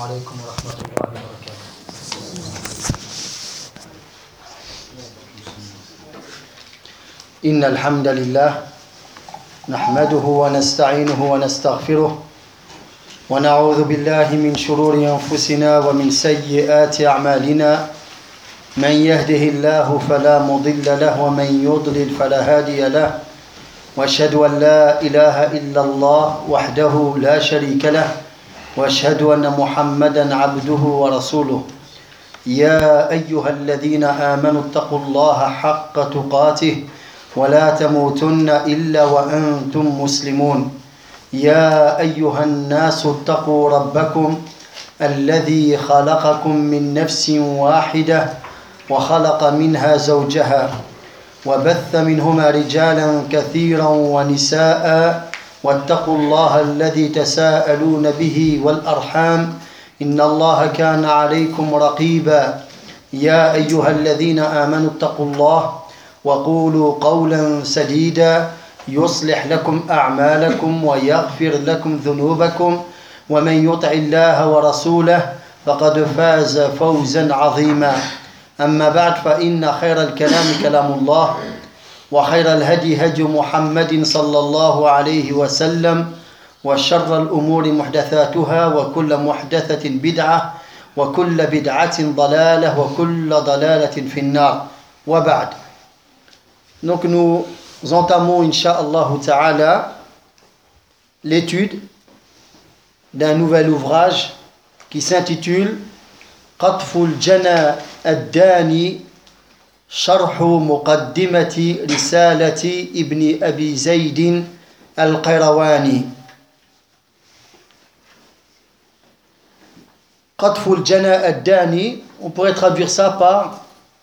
عليكم ورحمة الله وبركاته. إن الحمد لله نحمده ونستعينه ونستغفره ونعوذ بالله من شرور أنفسنا ومن سيئات أعمالنا من يهده الله فلا مضل له ومن يضلل فلا هادي له وأشهد أن لا إله إلا الله وحده لا شريك له وأشهد أن محمدا عبده ورسوله يا أيها الذين آمنوا اتقوا الله حق تقاته ولا تموتن إلا وأنتم مسلمون يا أيها الناس اتقوا ربكم الذي خلقكم من نفس واحدة وخلق منها زوجها وبث منهما رجالا كثيرا ونساء واتقوا الله الذي تساءلون به والأرحام إن الله كان عليكم رقيبا يا أيها الذين آمنوا اتقوا الله وقولوا قولا سديدا يصلح لكم أعمالكم ويغفر لكم ذنوبكم ومن يطع الله ورسوله فقد فاز فوزا عظيما أما بعد فإن خير الكلام كلام الله وخير الهدي هدي محمد صلى الله عليه وسلم وشر الأمور محدثاتها وكل محدثة بدعة وكل بدعة ضلالة وكل ضلالة في النار وبعد. Donc nous entamons Inch'Allah Ta'ala l'étude d'un nouvel ouvrage qui s'intitule Qatful Jana ad-Dani شرح مقدمة رسالة ابن أبي زيد القيرواني. قطف الجنى الداني, on pourrait traduire ça par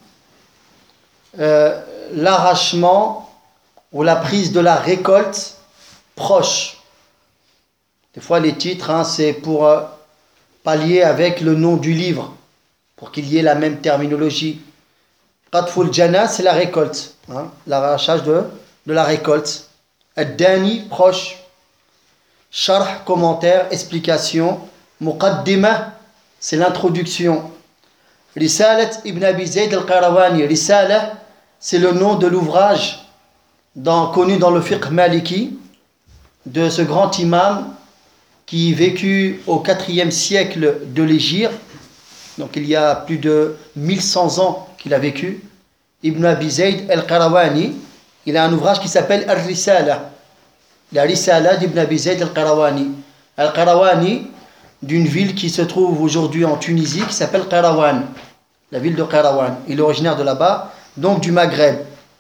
l'arrachement ou la prise de la récolte proche. Des fois les titres, c'est pour pallier avec le nom du livre, pour qu'il y ait la même terminologie. Qatful Jana, c'est la récolte, l'arrachage de la récolte. Ad-Dani, proche. Sharh, commentaire, explication. Muqaddimah, c'est l'introduction. Risalat ibn Abi Zayd al-Qayrawani. Risala, c'est le nom de l'ouvrage connu dans le fiqh maliki de ce grand imam qui vécut au 4e siècle de l'Hégire. Donc il y a plus de 1100 ans qu'il a vécu. Ibn Abi Zayd al-Qayrawani, il a un ouvrage qui s'appelle Al-Risala. La Risala d'Ibn Abi Zayd al-Qayrawani. Al-Qayrawani, d'une ville qui se trouve aujourd'hui en Tunisie, qui s'appelle Qayrawan. La ville de Qayrawan. Il est originaire de là-bas, donc du Maghreb.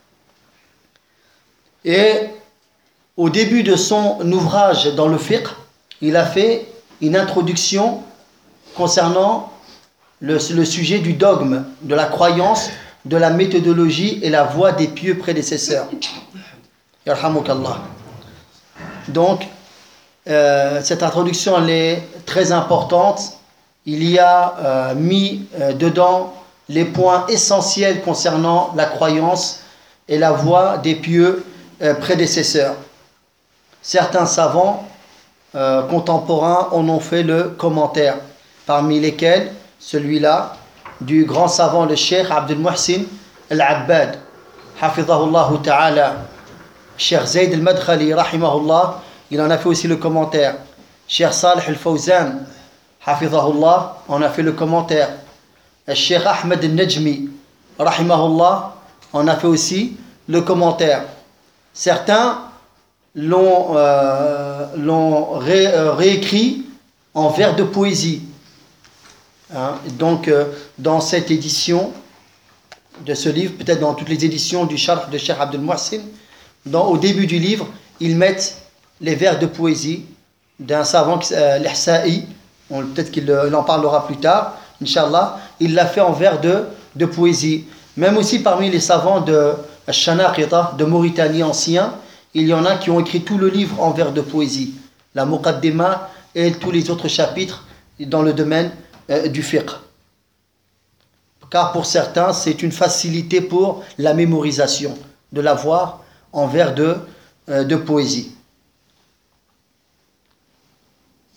Et au début de son ouvrage dans le fiqh, il a fait une introduction concernant le sujet du dogme, de la croyance, de la méthodologie et la voie des pieux prédécesseurs. Yarhamukallah. Donc, cette introduction elle est très importante. Il y a mis dedans les points essentiels concernant la croyance et la voie des pieux prédécesseurs. Certains savants contemporains en ont fait le commentaire, parmi lesquels celui-là du grand savant le Cheikh Abdul Muhsin al-Abbad hafidhahullah ta'ala. Cheikh Zayd al-Madkhali rahimahullah, il en a fait aussi le commentaire. Cheikh Salih al-Fawzan hafidhahullah en a fait le commentaire. Cheikh Ahmed al-Najmi rahimahullah en a fait aussi le commentaire. Certains l'ont réécrit en vers de poésie. Donc, dans cette édition de ce livre, peut-être dans toutes les éditions du Sharh de Cheikh Abdul Muhsin, au début du livre, ils mettent les vers de poésie d'un savant, l'Ihsa'i, peut-être qu'il en parlera plus tard, Inch'Allah, il l'a fait en vers de poésie. Même aussi parmi les savants de Shanaqita, de Mauritanie ancien, il y en a qui ont écrit tout le livre en vers de poésie, la Muqaddima et tous les autres chapitres dans le domaine du fiqh. Car pour certains, c'est une facilité pour la mémorisation, de l'avoir en vers de poésie.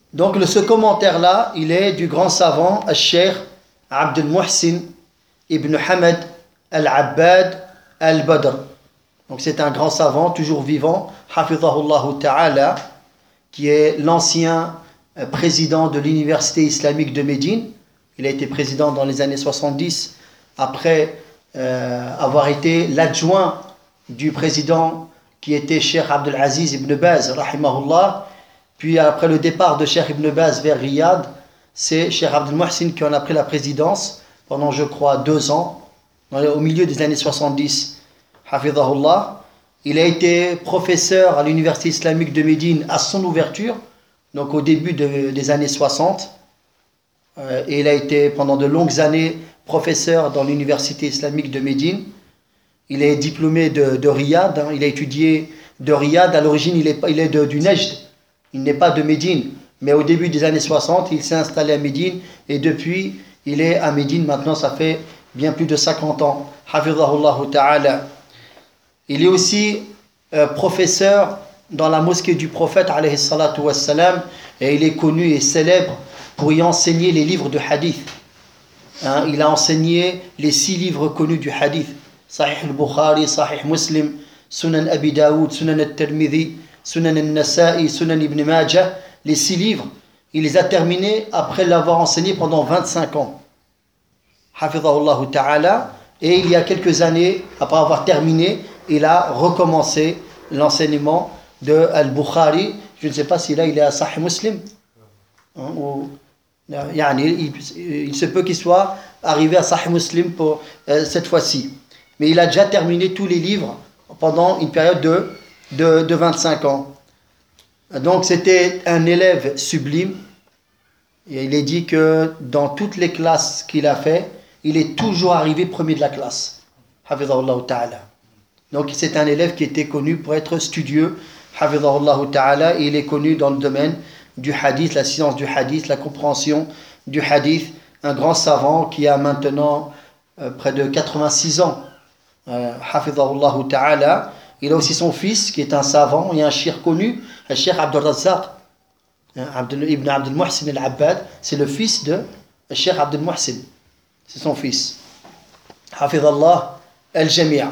Donc ce commentaire-là, il est du grand savant, al-Cheikh Abd al-Muhsin ibn Hamad al-Abbad al-Badr. Donc c'est un grand savant, toujours vivant, hafidhahullah ta'ala, qui est l'ancien président de l'université islamique de Médine. Il a été président dans les années 70, après avoir été l'adjoint du président qui était Cheikh Abdel Aziz ibn Baz, rahimahullah. Puis après le départ de Cheikh ibn Baz vers Riyad, c'est Cheikh Abdel Muhsin qui en a pris la présidence pendant, je crois, 2 ans, au milieu des années 70. Hafidhahullah. Il a été professeur à l'université islamique de Médine à son ouverture, donc au début des années 60. Et il a été pendant de longues années professeur dans l'université islamique de Médine. Il est diplômé de Riyad, il a étudié de Riyad. À l'origine, il est du Nejd, il n'est pas de Médine. Mais au début des années 60, il s'est installé à Médine et depuis, il est à Médine. Maintenant, ça fait bien plus de 50 ans. Hafidhahullah ta'ala. Il est aussi professeur dans la mosquée du prophète alayhi salatu wassalam, et il est connu et célèbre pour y enseigner les livres de hadith. Il a enseigné les 6 livres connus du hadith: Sahih al-Bukhari, Sahih Muslim, Sunan Abi Daoud, Sunan al-Tirmidhi, Sunan al-Nasa'i, Sunan Ibn Majah. Les 6 livres, il les a terminés après l'avoir enseigné pendant 25 ans. Hafidhahullah ta'ala. Et il y a quelques années, après avoir terminé, il a recommencé l'enseignement de Al-Bukhari. Je ne sais pas si là il est à Sahih Muslim. Il se peut qu'il soit arrivé à Sahih Muslim pour cette fois-ci. Mais il a déjà terminé tous les livres pendant une période de 25 ans. Donc c'était un élève sublime. Et il est dit que dans toutes les classes qu'il a fait, il est toujours arrivé premier de la classe. Hafidhahullah ta'ala. Donc c'est un élève qui était connu pour être studieux. Hafidhahullah ta'ala. Et il est connu dans le domaine du hadith, la science du hadith, la compréhension du hadith. Un grand savant qui a maintenant près de 86 ans. Hafidhahullah ta'ala. Il a aussi son fils qui est un savant et un cheikh connu, le cheikh Abdul Razzaq. Ibn Abd al-Muhsin al-Abbad, c'est le fils de cheikh Abd al-Muhsin. C'est son fils. Hafidhallah al-Jami'a.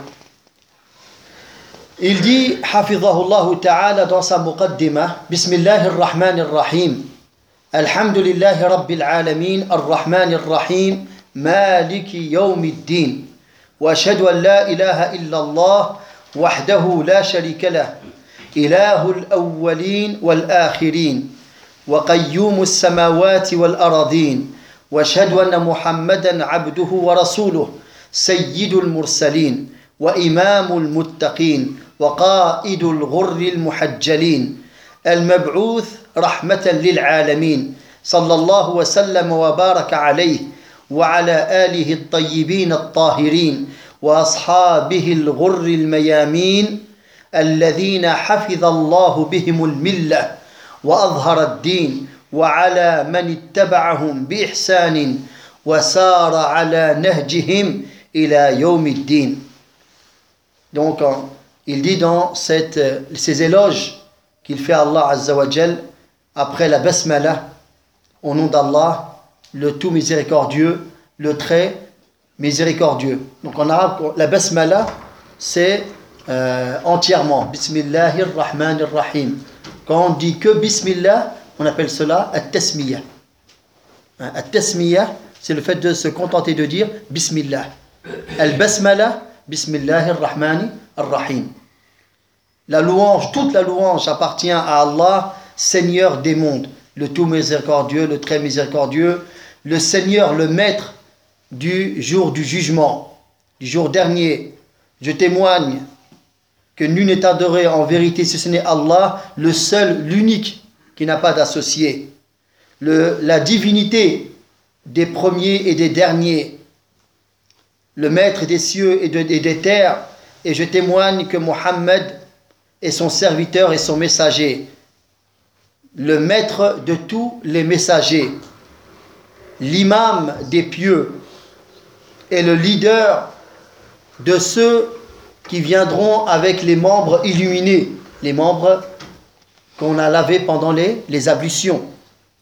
Il dit, Hafidhahullah ta'ala, dans sa muqaddimah, Bismillahir Rahmanir Rahim. Alhamdulillahi Rabbil Alamin, Ar-Rahmanir Rahim, Maliki Yawmiddin. Wa ashhadu an la ilaha illallah, wahdahu la sharika lah, Ilahul awwalin wal akhirin, wa qayyumus samawati wal aradin. واشهد ان محمدا عبده ورسوله سيد المرسلين وامام المتقين وقائد الغر المحجلين المبعوث رحمه للعالمين صلى الله وسلم وبارك عليه وعلى اله الطيبين الطاهرين واصحابه الغر الميامين الذين حفظ الله بهم المله واظهر الدين وعلى من اتبعهم بإحسان وسار على نهجهم إلى يوم الدين. Donc il dit dans ces éloges qu'il fait à Allah Azza wa Jal après la basmala, au nom d'Allah, le tout miséricordieux, le très miséricordieux. Donc en arabe, la basmala, c'est entièrement Bismillahir Rahmanir Rahim. Quand on dit que Bismillah, on appelle cela at-tasmiyah. At-tasmiyah, c'est le fait de se contenter de dire Bismillah. Al-basmala, Bismillahir Rahmanir Rahim. La louange, toute la louange appartient à Allah, Seigneur des mondes, le tout miséricordieux, le très miséricordieux, le Seigneur, le maître du jour du jugement, du jour dernier. Je témoigne que nul n'est adoré en vérité si ce n'est Allah, le seul, l'unique, qui n'a pas d'associé. La divinité des premiers et des derniers, le maître des cieux et des terres, et je témoigne que Mohammed est son serviteur et son messager, le maître de tous les messagers, l'imam des pieux et le leader de ceux qui viendront avec les membres illuminés, les membres qu'on a lavés pendant les ablutions.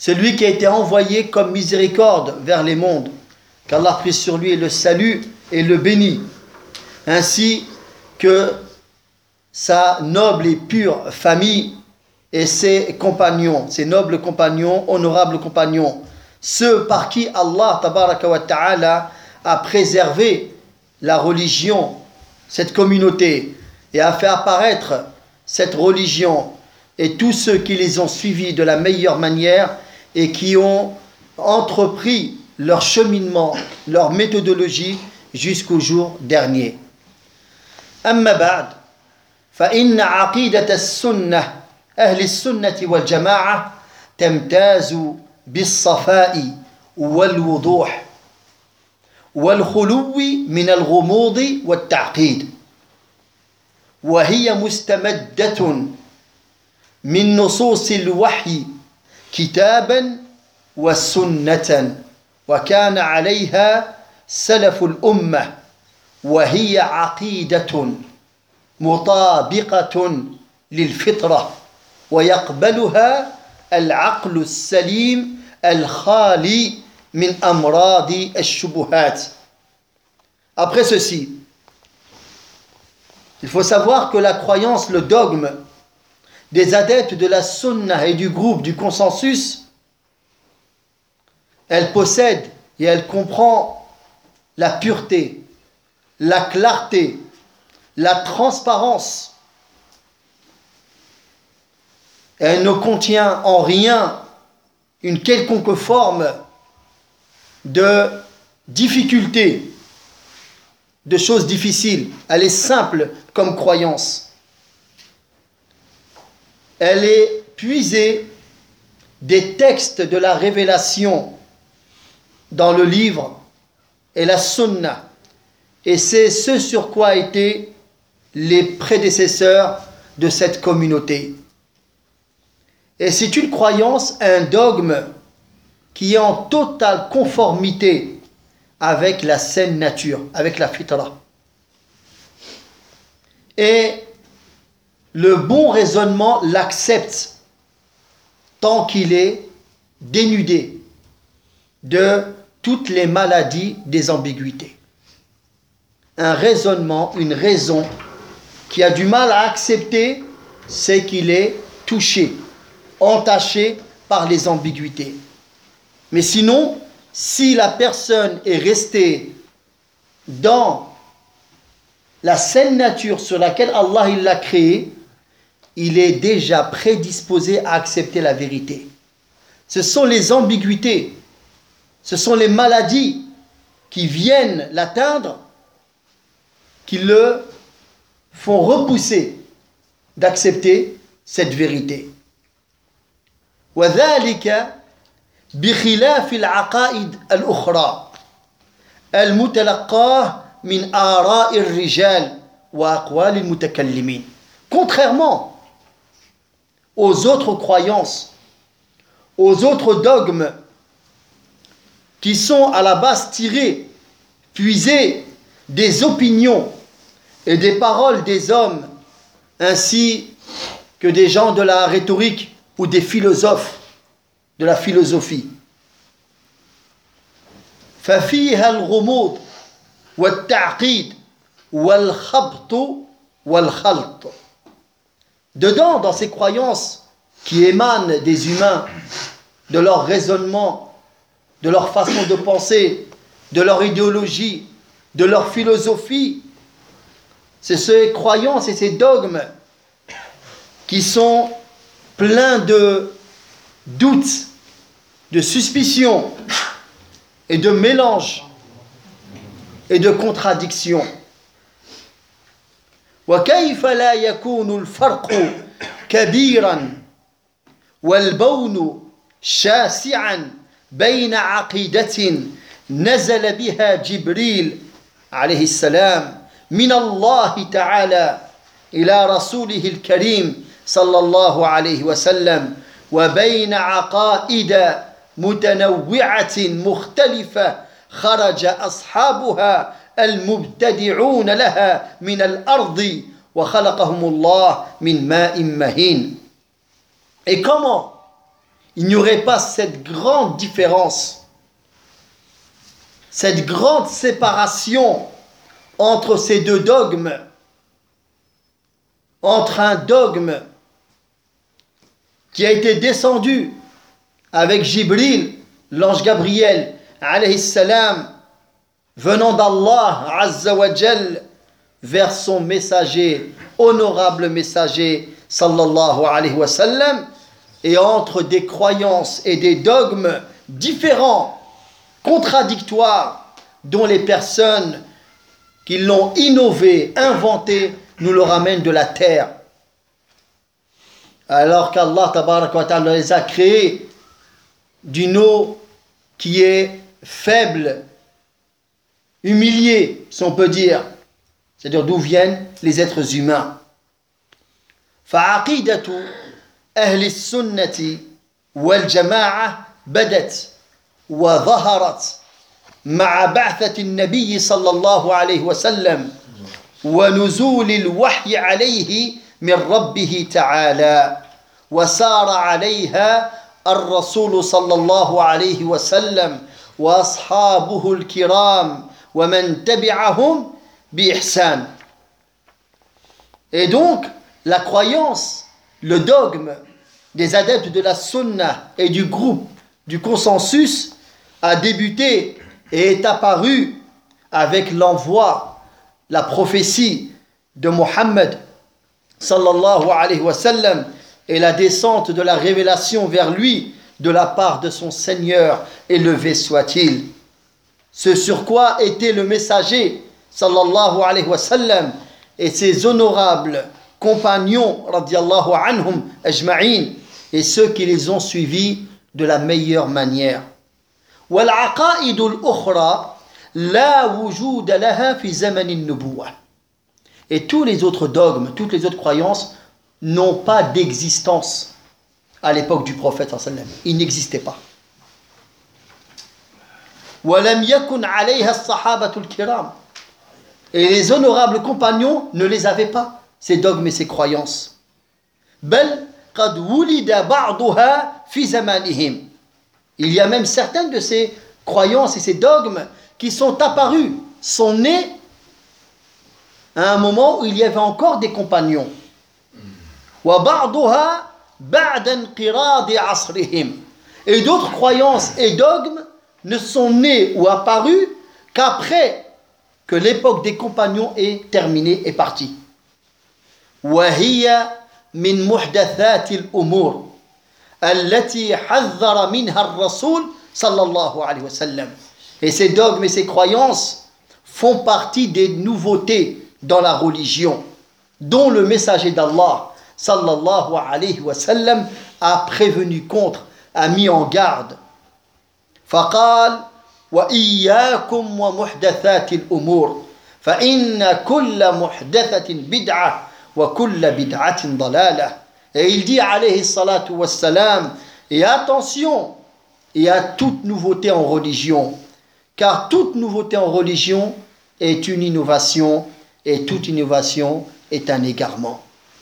celui qui a été envoyé comme miséricorde vers les mondes, qu'Allah prie sur lui et le salue et le bénit, ainsi que sa noble et pure famille et ses compagnons, ses nobles compagnons, honorables compagnons, ceux par qui Allah tabaraka wa ta'ala a préservé la religion, cette communauté, et a fait apparaître cette religion, et tous ceux qui les ont suivis de la meilleure manière et qui ont entrepris leur cheminement, leur méthodologie jusqu'au jour dernier. Amma ba'd, فإن عقيدة السنة أهل السنة والجماعة تمتاز بالصفاء والوضوح والخلو من الغموض والتعقيد، وهي مستمدة من نصوص الوحي كتابا وسنة، وكان عليها سلف الأمة، وهي عقيدة مطابقة للفطرة ويقبلها العقل السليم الخالي من أمراض الشبهات. Après ceci, il faut savoir que la croyance, le dogme des adeptes de la sunna et du groupe du consensus, elle possède et elle comprend la pureté, la clarté, la transparence. Elle ne contient en rien une quelconque forme de difficulté, de choses difficiles. Elle est simple comme croyance. Elle est puisée des textes de la révélation dans le livre et la sunna. Et c'est ce sur quoi étaient les prédécesseurs de cette communauté. Et c'est une croyance, un dogme qui est en totale conformité avec la saine nature, avec la fitra. Et le bon raisonnement l'accepte tant qu'il est dénudé de toutes les maladies des ambiguïtés. Un raisonnement, une raison qui a du mal à accepter, c'est qu'il est touché, entaché par les ambiguïtés. Mais sinon, si la personne est restée dans la saine nature sur laquelle Allah il l'a créée, il est déjà prédisposé à accepter la vérité. Ce sont les ambiguïtés, ce sont les maladies qui viennent l'atteindre, qui le font repousser d'accepter cette vérité. وذلك بخلاف العقائد الأخرى المتلقاه من آراء الرجال وأقوال المتكلمين. Contrairement aux autres croyances, aux autres dogmes qui sont à la base tirés, puisés des opinions et des paroles des hommes, ainsi que des gens de la rhétorique ou des philosophes de la philosophie. ففيها الغموض والتعقيد والخبط والخلط. Dedans, dans ces croyances qui émanent des humains, de leur raisonnement, de leur façon de penser, de leur idéologie, de leur philosophie, c'est ces croyances et ces dogmes qui sont pleins de doutes, de suspicions et de mélanges et de contradictions. وكيف لا يكون الفرق كبيرا والبون شاسعا بين عقيدة نزل بها جبريل عليه السلام من الله تعالى إلى رسوله الكريم صلى الله عليه وسلم وبين عقائد متنوعة مختلفة خرج أصحابها المبتدعون لها من الأرض وخلقهم الله من ماء مهين. Et comment il n'y aurait pas cette grande différence, cette grande séparation entre ces deux dogmes, entre un dogme qui a été descendu avec Jibril, l'ange Gabriel, alayhi salam, venant d'Allah, azza wa jal, vers son messager, honorable messager, sallallahu alayhi wa sallam, et entre des croyances et des dogmes différents, contradictoires, dont les personnes qui l'ont innové, inventé, nous le ramènent de la terre. Alors qu'Allah tabaraka wa ta'ala les a créés d'une eau qui est faible, humiliée, si on peut dire, c'est-à-dire d'où viennent les êtres humains. فعقيدة أهل السنة والجماعة بدت وظهرت مع بعثة النبي صلى الله عليه وسلم ونزول الوحي عليه من ربه تعالى وسار عليها الرسول صلى الله عليه وسلم وأصحابه الكرام ومن تبعهم بإحسان. Et donc, la croyance, le dogme des adeptes de la sunna et du groupe, du consensus, a débuté et est apparu avec l'envoi, la prophétie de Mohammed sallallahu alayhi wa sallam et la descente de la révélation vers lui de la part de son Seigneur, élevé soit-il. Ce sur quoi était le messager sallallahu alayhi wa sallam et ses honorables compagnons radiallahu anhum ajma'in et ceux qui les ont suivis de la meilleure manière. والعقائد الأخرى لا وجود لها في زمن النبوة. Et tous les autres dogmes, toutes les autres croyances n'ont pas d'existence à l'époque du prophète sallallahu alayhi wa sallam. Ils n'existaient pas. وَلَمْ يَكُنْ عَلَيْهَا الصَّحَابَةُ الْكِرَامِ. Et les honorables compagnons ne les avaient pas, ces dogmes et ces croyances. بَلْ قَدْ وُلِدَ بَعْضُهَا فِي زَمَانِهِمْ. Il y a même certaines de ces croyances et ces dogmes qui sont apparus, sont nés à un moment où il y avait encore des compagnons. وَبَعْضُهَا بَعْدَ انْقِرَاضِ عَصْرِهِمْ. Et d'autres croyances et dogmes ne sont nés ou apparus qu'après que l'époque des compagnons est terminée et partie. وَهِيَ مِنْ مُحْدَثَاتِ الْأُمُورِ التي حذر منها الرسول صلى الله عليه وسلم. Et ces dogmes et ces croyances font partie des nouveautés dans la religion dont le messager d'Allah sallallahu alayhi wa sallam a prévenu contre, a mis en garde. فقال وإياكم ومحدثات الأمور فإن كل محدثة بدعة وكل بدعة ضلالة. Et il dit alayhi salatu wassalam, et attention, il y a toute nouveauté en religion, car toute nouveauté en religion est une innovation, et toute innovation est un égarement.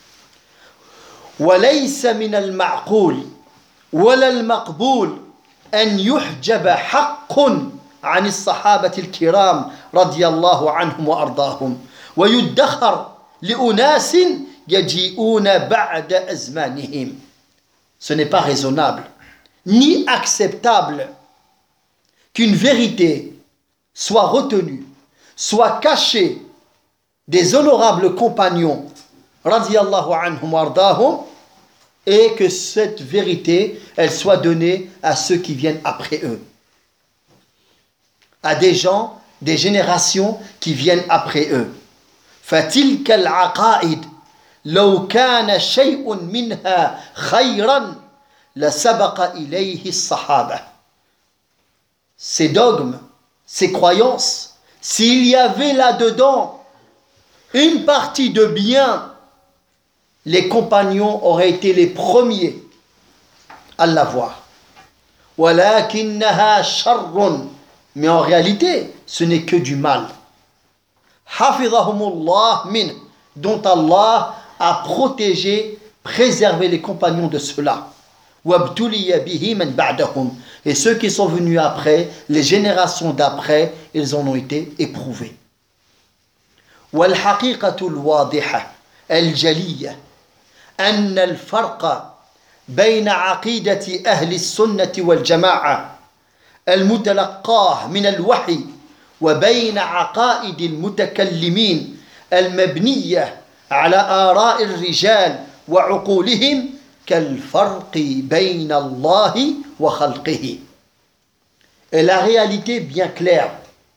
وليس من المعقول ولا المقبول أن يحجب حق عن الصحابة الكرام رضي الله عنهم وأرضاهم ويدخر لأناس يجيئون بعد أزمانهم. Ce n'est pas raisonnable ni acceptable qu'une vérité soit retenue, soit cachée des honorables compagnons radiyallahu anhum wa ardahum, et que cette vérité, elle soit donnée à ceux qui viennent après eux, à des gens, des générations qui viennent après eux. فَتِلْكَ الْعَقَائِدِ لَوْ كَانَ شَيْءٌ مِنْهَا خَيْرًا لَسَبَقَ إِلَيْهِ الصَّحَابَةِ. Ces dogmes, ces croyances, s'il y avait là-dedans une partie de bien, les compagnons auraient été les premiers à l'avoir. وَلَكِنَّهَا شَرٌّ. Mais en réalité, ce n'est que du mal. حَفِظَهُمُ اللَّهُ مِنْهُ. Dont Allah a protégé, préservé les compagnons de cela. وَابْتُلِيَ بِهِ مَنْ بَعْدَهُمْ. Et ceux qui sont venus après, les générations d'après, ils en ont été éprouvés. وَالْحَقِيقَةُ الْوَاضِحَةُ الْجَلِيَّةُ أَنَّ الْفَرْقَ بين عقيدة أهل السنة والجماعة المتلقاه من الوحي وبين عقائد المتكلمين المبنية على آراء الرجال وعقولهم كالفرق بين الله وخلقه. Et la réalité bien claire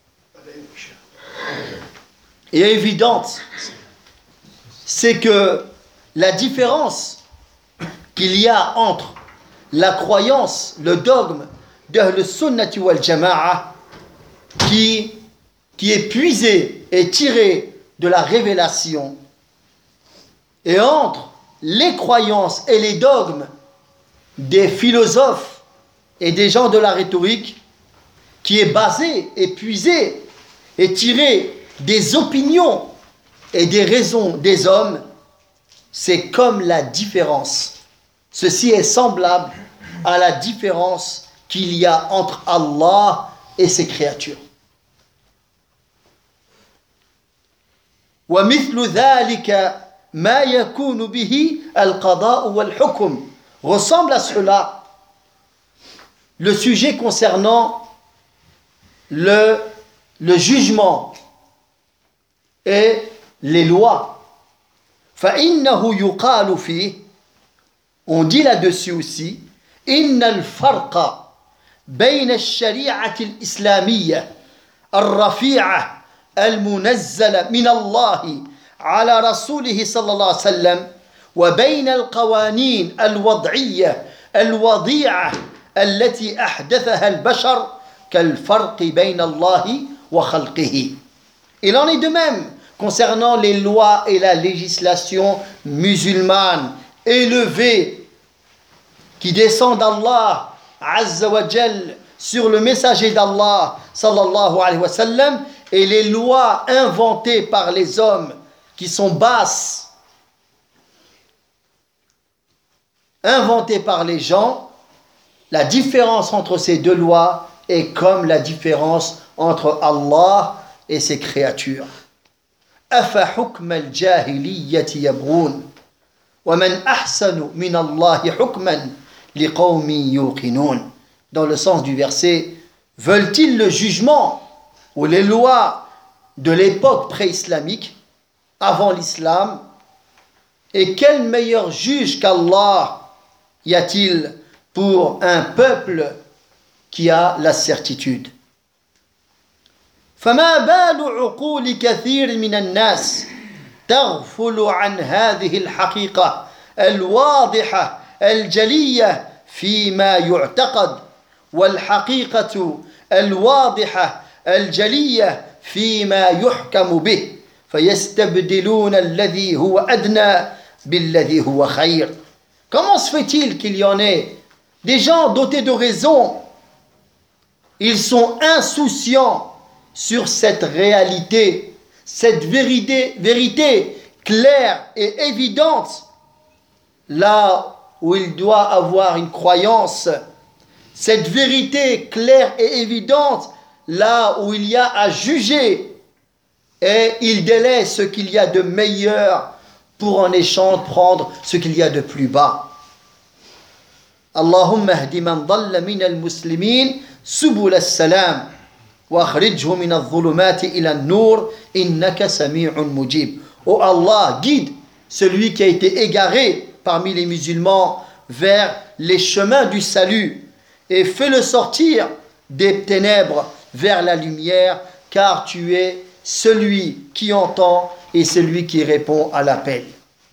et évidente, c'est que la différence qu'il y a entre la croyance, le dogme d'Ahl Sunnati wal Jama'a qui est puisé et tiré de la révélation, et entre les croyances et les dogmes des philosophes et des gens de la rhétorique, qui est basé et puisé et tiré des opinions et des raisons des hommes, c'est comme la différence. Ceci est semblable à la différence qu'il y a entre Allah et ses créatures. وَمِثْلُ ذَلِكَ مَا يَكُونُ بِهِ الْقَضَاءُ وَالْحُكْمُ. Ressemble à cela le sujet concernant le jugement et les lois. فَإِنَّهُ يُقَالُ فِيهِ. On dit là-dessus aussi إن الفرق بين الشريعة الإسلامية الرفيعة المنزلة من الله على رسوله صلى الله عليه وسلم وبين القوانين الوضعية الوضيعة التي أحدثها البشر كالفرق بين الله وخلقه. Il en est de même concernant les lois et la législation musulmane élevée qui descend d'Allah Azza wa Jal sur le messager d'Allah sallallahu alayhi wa sallam, et les lois inventées par les hommes qui sont basses, inventées par les gens. La différence entre ces deux lois est comme la différence entre Allah et ses créatures. Afa hukm al-jahiliyyati yabghun wa man ahsanu min Allahi hukman liqawmin yuqinun. Dans le sens du verset, veulent-ils le jugement ou les lois de l'époque pré-islamique avant l'islam? Et quel meilleur juge qu'Allah y a-t-il pour un peuple qui a la certitude? فما بال عقول كثير من الناس تغفل عن هذه الحقيقة الواضحة الجلية فيما يعتقد والحقيقة الواضحة الجلية فيما يحكم به فيستبدلون الذي هو أدنى بالذي هو خير. Comment se fait-il qu'il y en ait des gens dotés de raison? Ils sont insouciants sur cette réalité, cette vérité claire et évidente, là où il doit avoir une croyance, cette vérité claire et évidente, là où il y a à juger, et il délaisse ce qu'il y a de meilleur pour en échange prendre ce qu'il y a de plus bas. Allahumma hdi man dalla min al-muslimin subul as-salam وَأَخْرِجْهُ مِنَ الظُّلُمَاتِ إِلَى النُّورِ إِنَّكَ سَمِيعٌ مُجِيبٌ. Oh Allah, guide celui qui a été égaré parmi les musulmans vers les chemins du salut et fais-le sortir des ténèbres vers la lumière, car tu es celui qui entend et celui qui répond à l'appel.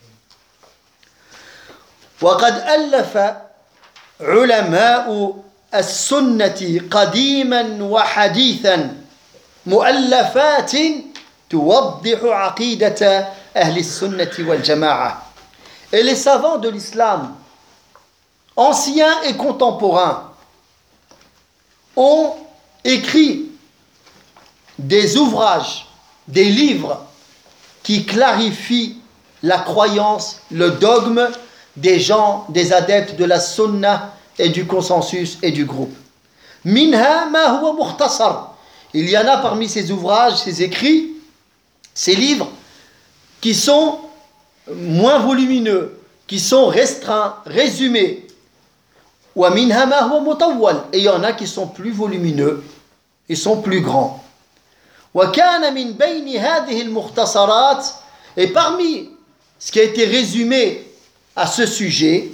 وَقَدْ أَلَّفَ عُلَمَاءُ السنة قديما وحديثا مؤلفات توضح عقيدة أهل السنة والجماعة. Et les savants de l'islam, anciens et contemporains, ont écrit des ouvrages, des livres qui clarifient la croyance, le dogme des gens, des adeptes de la sunna et du consensus et du groupe. Minha ma huwa mukhtasar. Il y en a parmi ces ouvrages, ces écrits, ces livres qui sont moins volumineux, qui sont restreints, résumés. Wa minha ma huwa mutawwal. Et il y en a qui sont plus volumineux, ils sont plus grands. Wa kana min bayni hadhihi al-mukhtasarat. Et parmi ce qui a été résumé à ce sujet,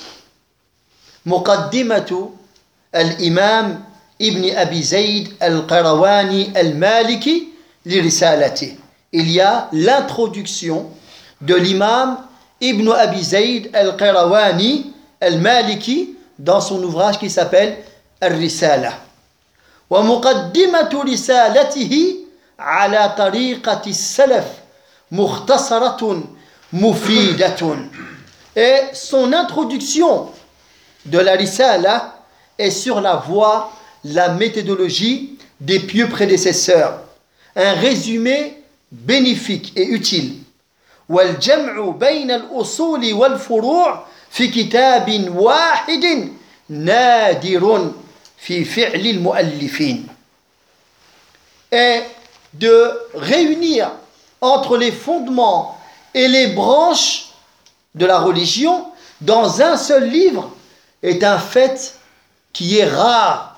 muqaddimatu al-imam ibn Abi Zayd al-Qayrawani al-Maliki li risalati. Il y a l'introduction de l'imam ibn Abi Zayd al-Qayrawani al-Maliki dans son ouvrage qui s'appelle Al-Risala. Wa muqaddimatu risalatihi ala tariqati as-salaf mukhtasaratun mufidatun. Et son introduction de la Risala est sur la voie, la méthodologie des pieux prédécesseurs. Un résumé bénéfique et utile. والجمع بين الأصول والفروع في كتاب واحد نادر في فعل المؤلفين. Et de réunir entre les fondements et les branches de la religion dans un seul livre est un fait qui est rare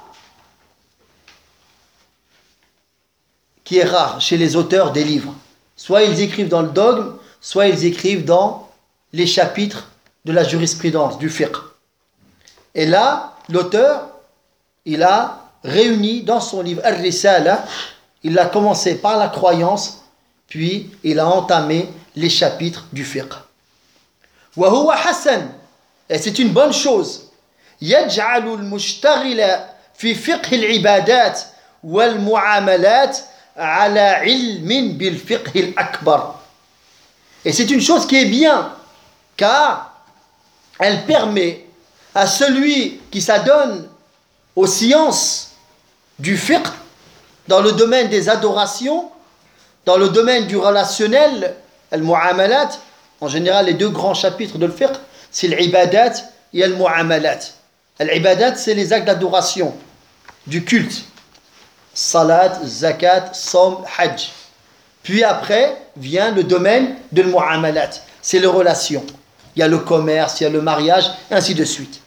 chez les auteurs des livres. Soit ils écrivent dans le dogme, soit ils écrivent dans les chapitres de la jurisprudence, du fiqh. Et là, l'auteur, il a réuni dans son livre Al-Risala, il a commencé par la croyance, puis il a entamé les chapitres du fiqh. Wa huwa hasan, et c'est une bonne chose. يجعل المشتغل في فقه العبادات والمعاملات على علم بالفقه الأكبر. Et c'est une chose qui est bien, car elle permet à celui qui s'adonne aux sciences du fiqh, dans le domaine des adorations, dans le domaine du relationnel, al-mu'amalat, en général les deux grands chapitres de le fiqh, c'est l'ibadat et al-mu'amalat. L'ibadat, c'est les actes d'adoration, du culte. Salat, zakat, som, hajj. Puis après vient le domaine de l'mu'amalat, c'est les relations. Il y a le commerce, il y a le mariage, ainsi de suite.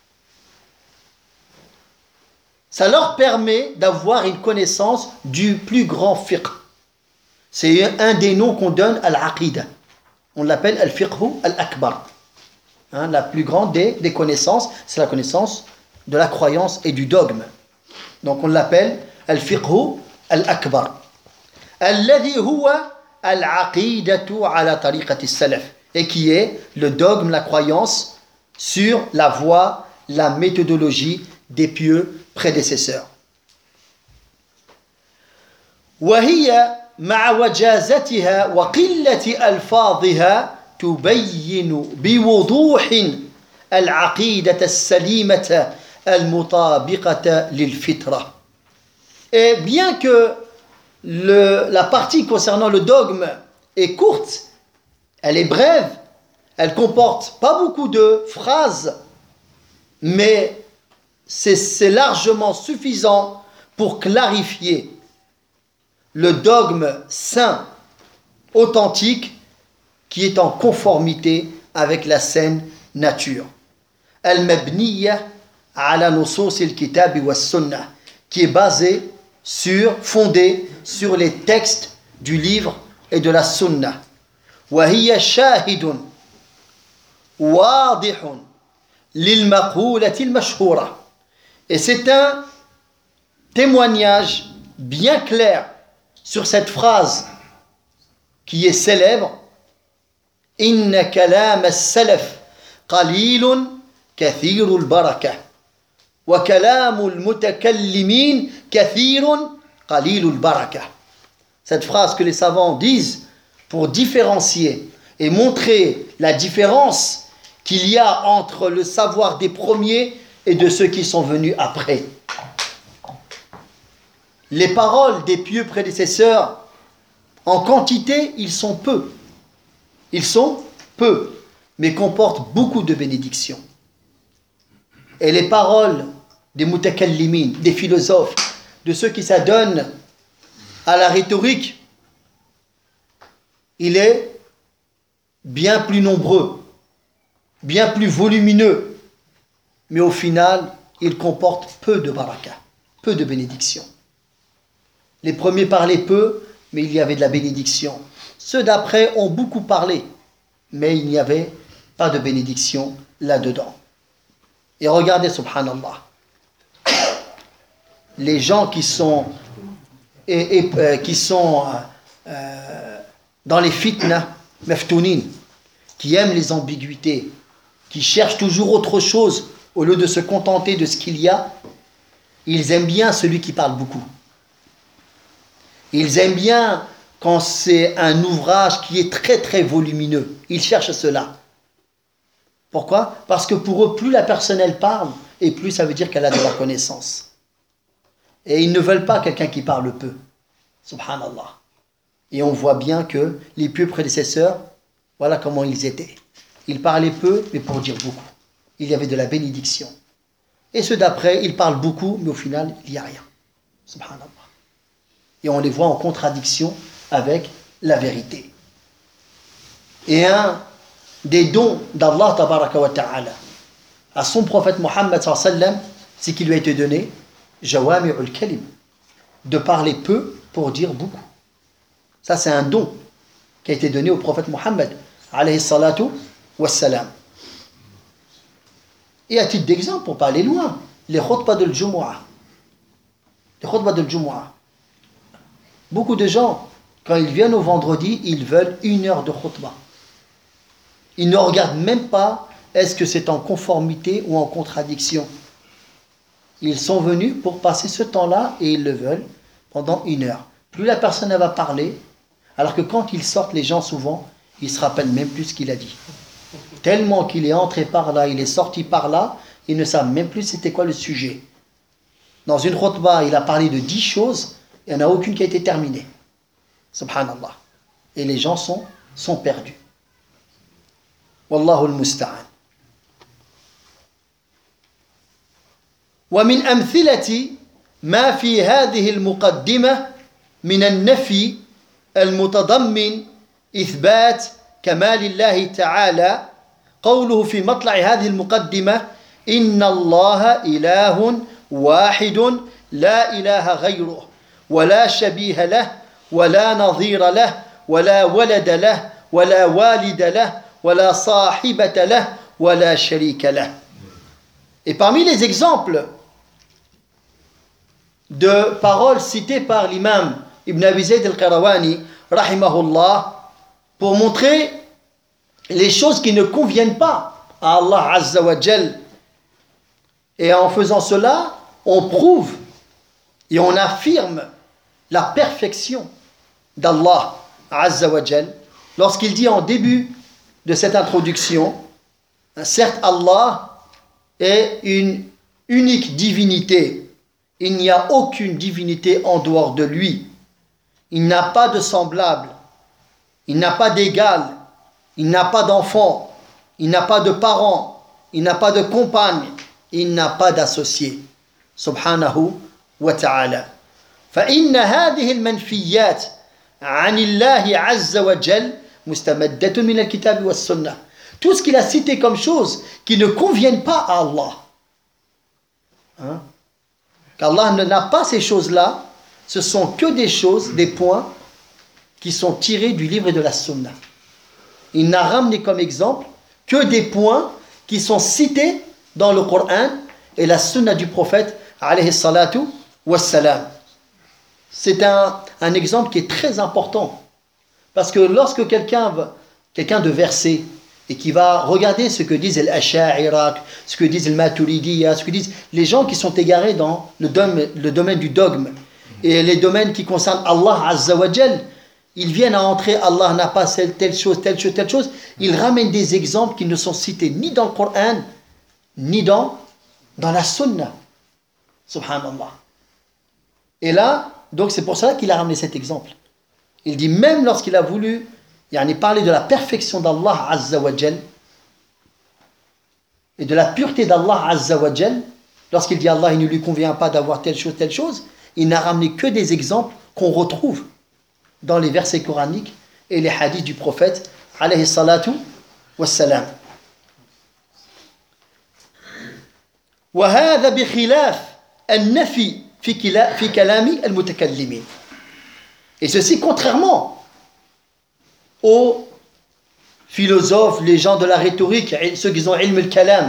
Ça leur permet d'avoir une connaissance du plus grand fiqh. C'est un des noms qu'on donne à l'aqida. On l'appelle al-fiqhu al-akbar. La plus grande des connaissances, c'est la connaissance de la croyance et du dogme. Donc on l'appelle al-fiqhu al-akbar. Alladhi huwa al-aqidatu ala tariqati as-salaf. Et qui est le dogme, la croyance sur la voie, la méthodologie des pieux prédécesseurs. وهي مع وجازتها وقلة ألفاظها تبين بوضوح العقيدة السليمة المطابقة للفطرة. Et bien que la partie concernant le dogme est courte, elle est brève, elle comporte pas beaucoup de phrases, mais c'est largement suffisant pour clarifier le dogme saint, authentique, qui est en conformité avec la saine nature. Al-mabniya ala nusus al-kitab wa sunnah, qui est basé fondé sur les textes du livre et de la sunna. Wa hiya shahidun wadihun lil maqulati al-mashhura. Et c'est un témoignage bien clair sur cette phrase qui est célèbre. Inna kalam as-salaf qalilun kathirul barakah wa kalamul mutakallimin kathirun qalilul barakah. Cette phrase que les savants disent pour différencier et montrer la différence qu'il y a entre le savoir des premiers et de ceux qui sont venus après. Les paroles des pieux prédécesseurs, en quantité, ils sont peu. Ils sont peu. mais comporte beaucoup de bénédictions. Et les paroles des mutakallimin, des philosophes, de ceux qui s'adonnent à la rhétorique, il est bien plus nombreux, bien plus volumineux, mais au final, il comporte peu de baraka, peu de bénédictions. Les premiers parlaient peu, mais il y avait de la bénédiction. Ceux d'après ont beaucoup parlé, mais il n'y avait pas de bénédiction là-dedans. Et regardez, subhanallah, les gens qui sont dans les fitna, meftounin, qui aiment les ambiguïtés, qui cherchent toujours autre chose au lieu de se contenter de ce qu'il y a, ils aiment bien celui qui parle beaucoup. Ils aiment bien quand c'est un ouvrage qui est très très volumineux. Ils cherchent cela. Pourquoi? Parce que pour eux, plus la personne elle parle, et plus ça veut dire qu'elle a de la connaissance. Et ils ne veulent pas quelqu'un qui parle peu. Subhanallah. Et on voit bien que les pieux prédécesseurs, voilà comment ils étaient. Ils parlaient peu, mais pour dire beaucoup. Il y avait de la bénédiction. Et ceux d'après, ils parlent beaucoup, mais au final, il n'y a rien. Subhanallah. Et on les voit en contradiction avec la vérité. Et un des dons d'Allah tabaraka wa ta'ala à son prophète Mohammed sallallahu alayhi wa sallam, c'est qu'il lui a été donné jawami'ul kalim, de parler peu pour dire beaucoup. Ça, c'est un don qui a été donné au prophète Mohammed alayhi salatu wassalam. Et à titre d'exemple, pour pas aller loin, les khutbah de l'Jumu'ah. Les khutbah de l'Jumu'ah. Beaucoup de gens, quand ils viennent au vendredi, ils veulent 1 heure de khutbah. Ils ne regardent même pas est-ce que c'est en conformité ou en contradiction. Ils sont venus pour passer ce temps-là et ils le veulent pendant 1 heure. Plus la personne elle va parler, alors que quand ils sortent, les gens souvent, ils ne se rappellent même plus ce qu'il a dit. Tellement qu'il est entré par là, il est sorti par là, ils ne savent même plus c'était quoi le sujet. Dans une khutbah, il a parlé de 10 choses, il n'y en a aucune qui a été terminée. Subhanallah. Et les gens sont perdus. Wallahu al-musta'an. ومن أمثلة ما في هذه المقدمة من النفي المتضمن إثبات كمال الله تعالى قوله في مطلع هذه المقدمة إن الله إله واحد لا إله غيره ولا شبيه له ولا نظير له ولا ولد له ولا والد له ولا صاحبة له ولا شريك له. Et parmi les exemples de paroles citées par l'imam Ibn Abi Zayd al-Qayrawani, rahimahullah, pour montrer les choses qui ne conviennent pas à Allah Azza wa Jal. Et en faisant cela, on prouve et on affirme la perfection d'Allah Azza wa Jal lorsqu'il dit en début de cette introduction, certes Allah est une unique divinité. Il n'y a aucune divinité en dehors de lui. Il n'a pas de semblable. Il n'a pas d'égal. Il n'a pas d'enfant. Il n'a pas de parents. Il n'a pas de compagne. Il n'a pas d'associé. Subhanahu wa ta'ala. فإن هذه المنفيات عن الله عز وجل مستمدة من الكتاب والسنة. Tout ce qu'il a cité comme choses qui ne conviennent pas à Allah. Hein? Qu'Allah n'a pas ces choses-là, ce sont que des choses, des points qui sont tirés du livre et de la sunna. Il n'a ramené comme exemple que des points qui sont cités dans le Coran et la sunna du prophète alayhi salatu wassalam. C'est un exemple qui est très important. Parce que lorsque quelqu'un de versé et qui va regarder ce que disent les Asha'ira, ce que disent les Maturidiyya, ce que disent les gens qui sont égarés dans le domaine du dogme et les domaines qui concernent Allah Azza wa Jal, ils viennent à entrer, Allah n'a pas telle chose, ils ramènent des exemples qui ne sont cités ni dans le Coran, ni dans la Sunna. Subhanallah. Et là, donc c'est pour cela qu'il a ramené cet exemple. Il dit même lorsqu'il a voulu parler de la perfection d'Allah Azza wa Jal, et de la pureté d'Allah Azza wa Jal, lorsqu'il dit Allah, il ne lui convient pas d'avoir telle chose, il n'a ramené que des exemples qu'on retrouve dans les versets coraniques et les hadiths du prophète alayhi salatu wassalam. وهذا بخلاف النفي في كلام المتكلمين. Et ceci contrairement aux philosophes, les gens de la rhétorique, ceux qui ont ilm al-kalam.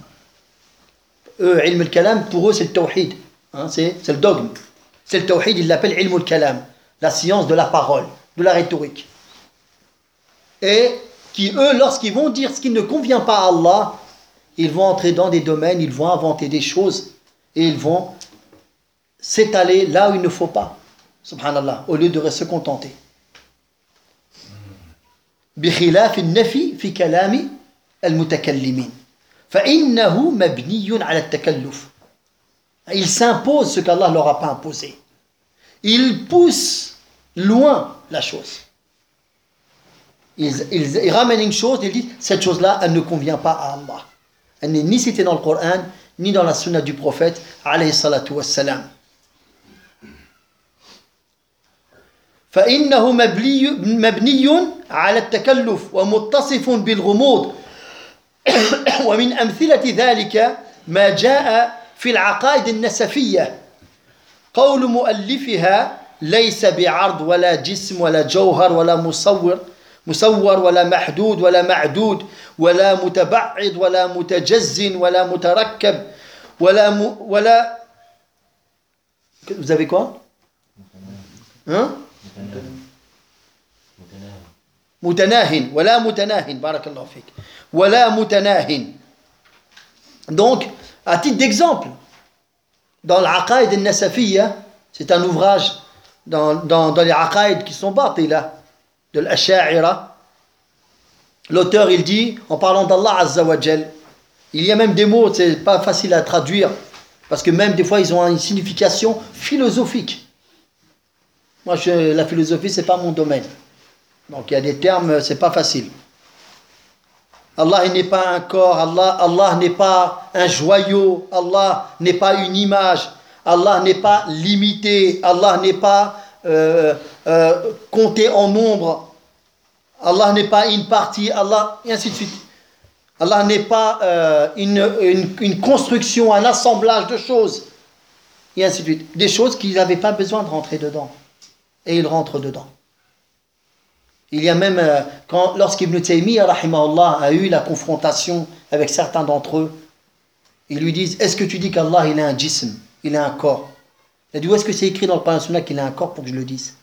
Ilm al-kalam, pour eux, c'est le tawhid. Hein, c'est le dogme. C'est le tawhid, ils l'appellent ilm al-kalam, la science de la parole, de la rhétorique. Et qui, eux, lorsqu'ils vont dire ce qui ne convient pas à Allah, ils vont entrer dans des domaines, ils vont inventer des choses et ils vont s'étaler là où il ne faut pas. Subhanallah, au lieu de se contenter. بخلاف النفي في كلام المتكلمين فإنه مبني على التكلف. Ils s'imposent ce qu'Allah ne leur a pas imposé. Ils poussent loin la chose. Ils ramènent une chose et ils disent cette chose-là, elle ne convient pas à Allah. Elle n'est ni citée dans le Coran, ni dans la sunna du prophète, alayhi salatu wassalam. فإنه مبني على التكلف ومتصف بالغموض ومن أمثلة ذلك ما جاء في العقائد النسفية قول مؤلفها ليس بعرض ولا جسم ولا جوهر ولا مصور ولا محدود ولا معدود ولا متبعض ولا متجز ولا متركب ولا Vous avez quoi? Hein? متناهٍ ولا متناهٍ بارك الله فيك ولا متناهٍ. Donc, à titre d'exemple, dans l'Aqaïd al-Nasafiyya, c'est un ouvrage dans les Aqaïd qui sont batila, de l'Asha'ira, l'auteur il dit, en parlant d'Allah Azza wa Jal, il y a même des mots, c'est pas facile à traduire, parce que même des fois ils ont une signification philosophique. Moi, la philosophie, c'est pas mon domaine. Donc, il y a des termes, c'est pas facile. Allah, il n'est pas un corps. Allah n'est pas un joyau. Allah n'est pas une image. Allah n'est pas limité. Allah n'est pas compté en nombre. Allah n'est pas une partie. Allah, et ainsi de suite. Allah n'est pas une construction, un assemblage de choses. Et ainsi de suite. Des choses qu'ils n'avaient pas besoin de rentrer dedans. Et il rentre dedans. Il y a même, lorsqu'Ibn Taymiyyah rahimahullah, a eu la confrontation avec certains d'entre eux, ils lui disent, est-ce que tu dis qu'Allah il a un jism, il a un corps? Il a dit, où est-ce que c'est écrit dans le Coran Sunna qu'il a un corps pour que je le dise?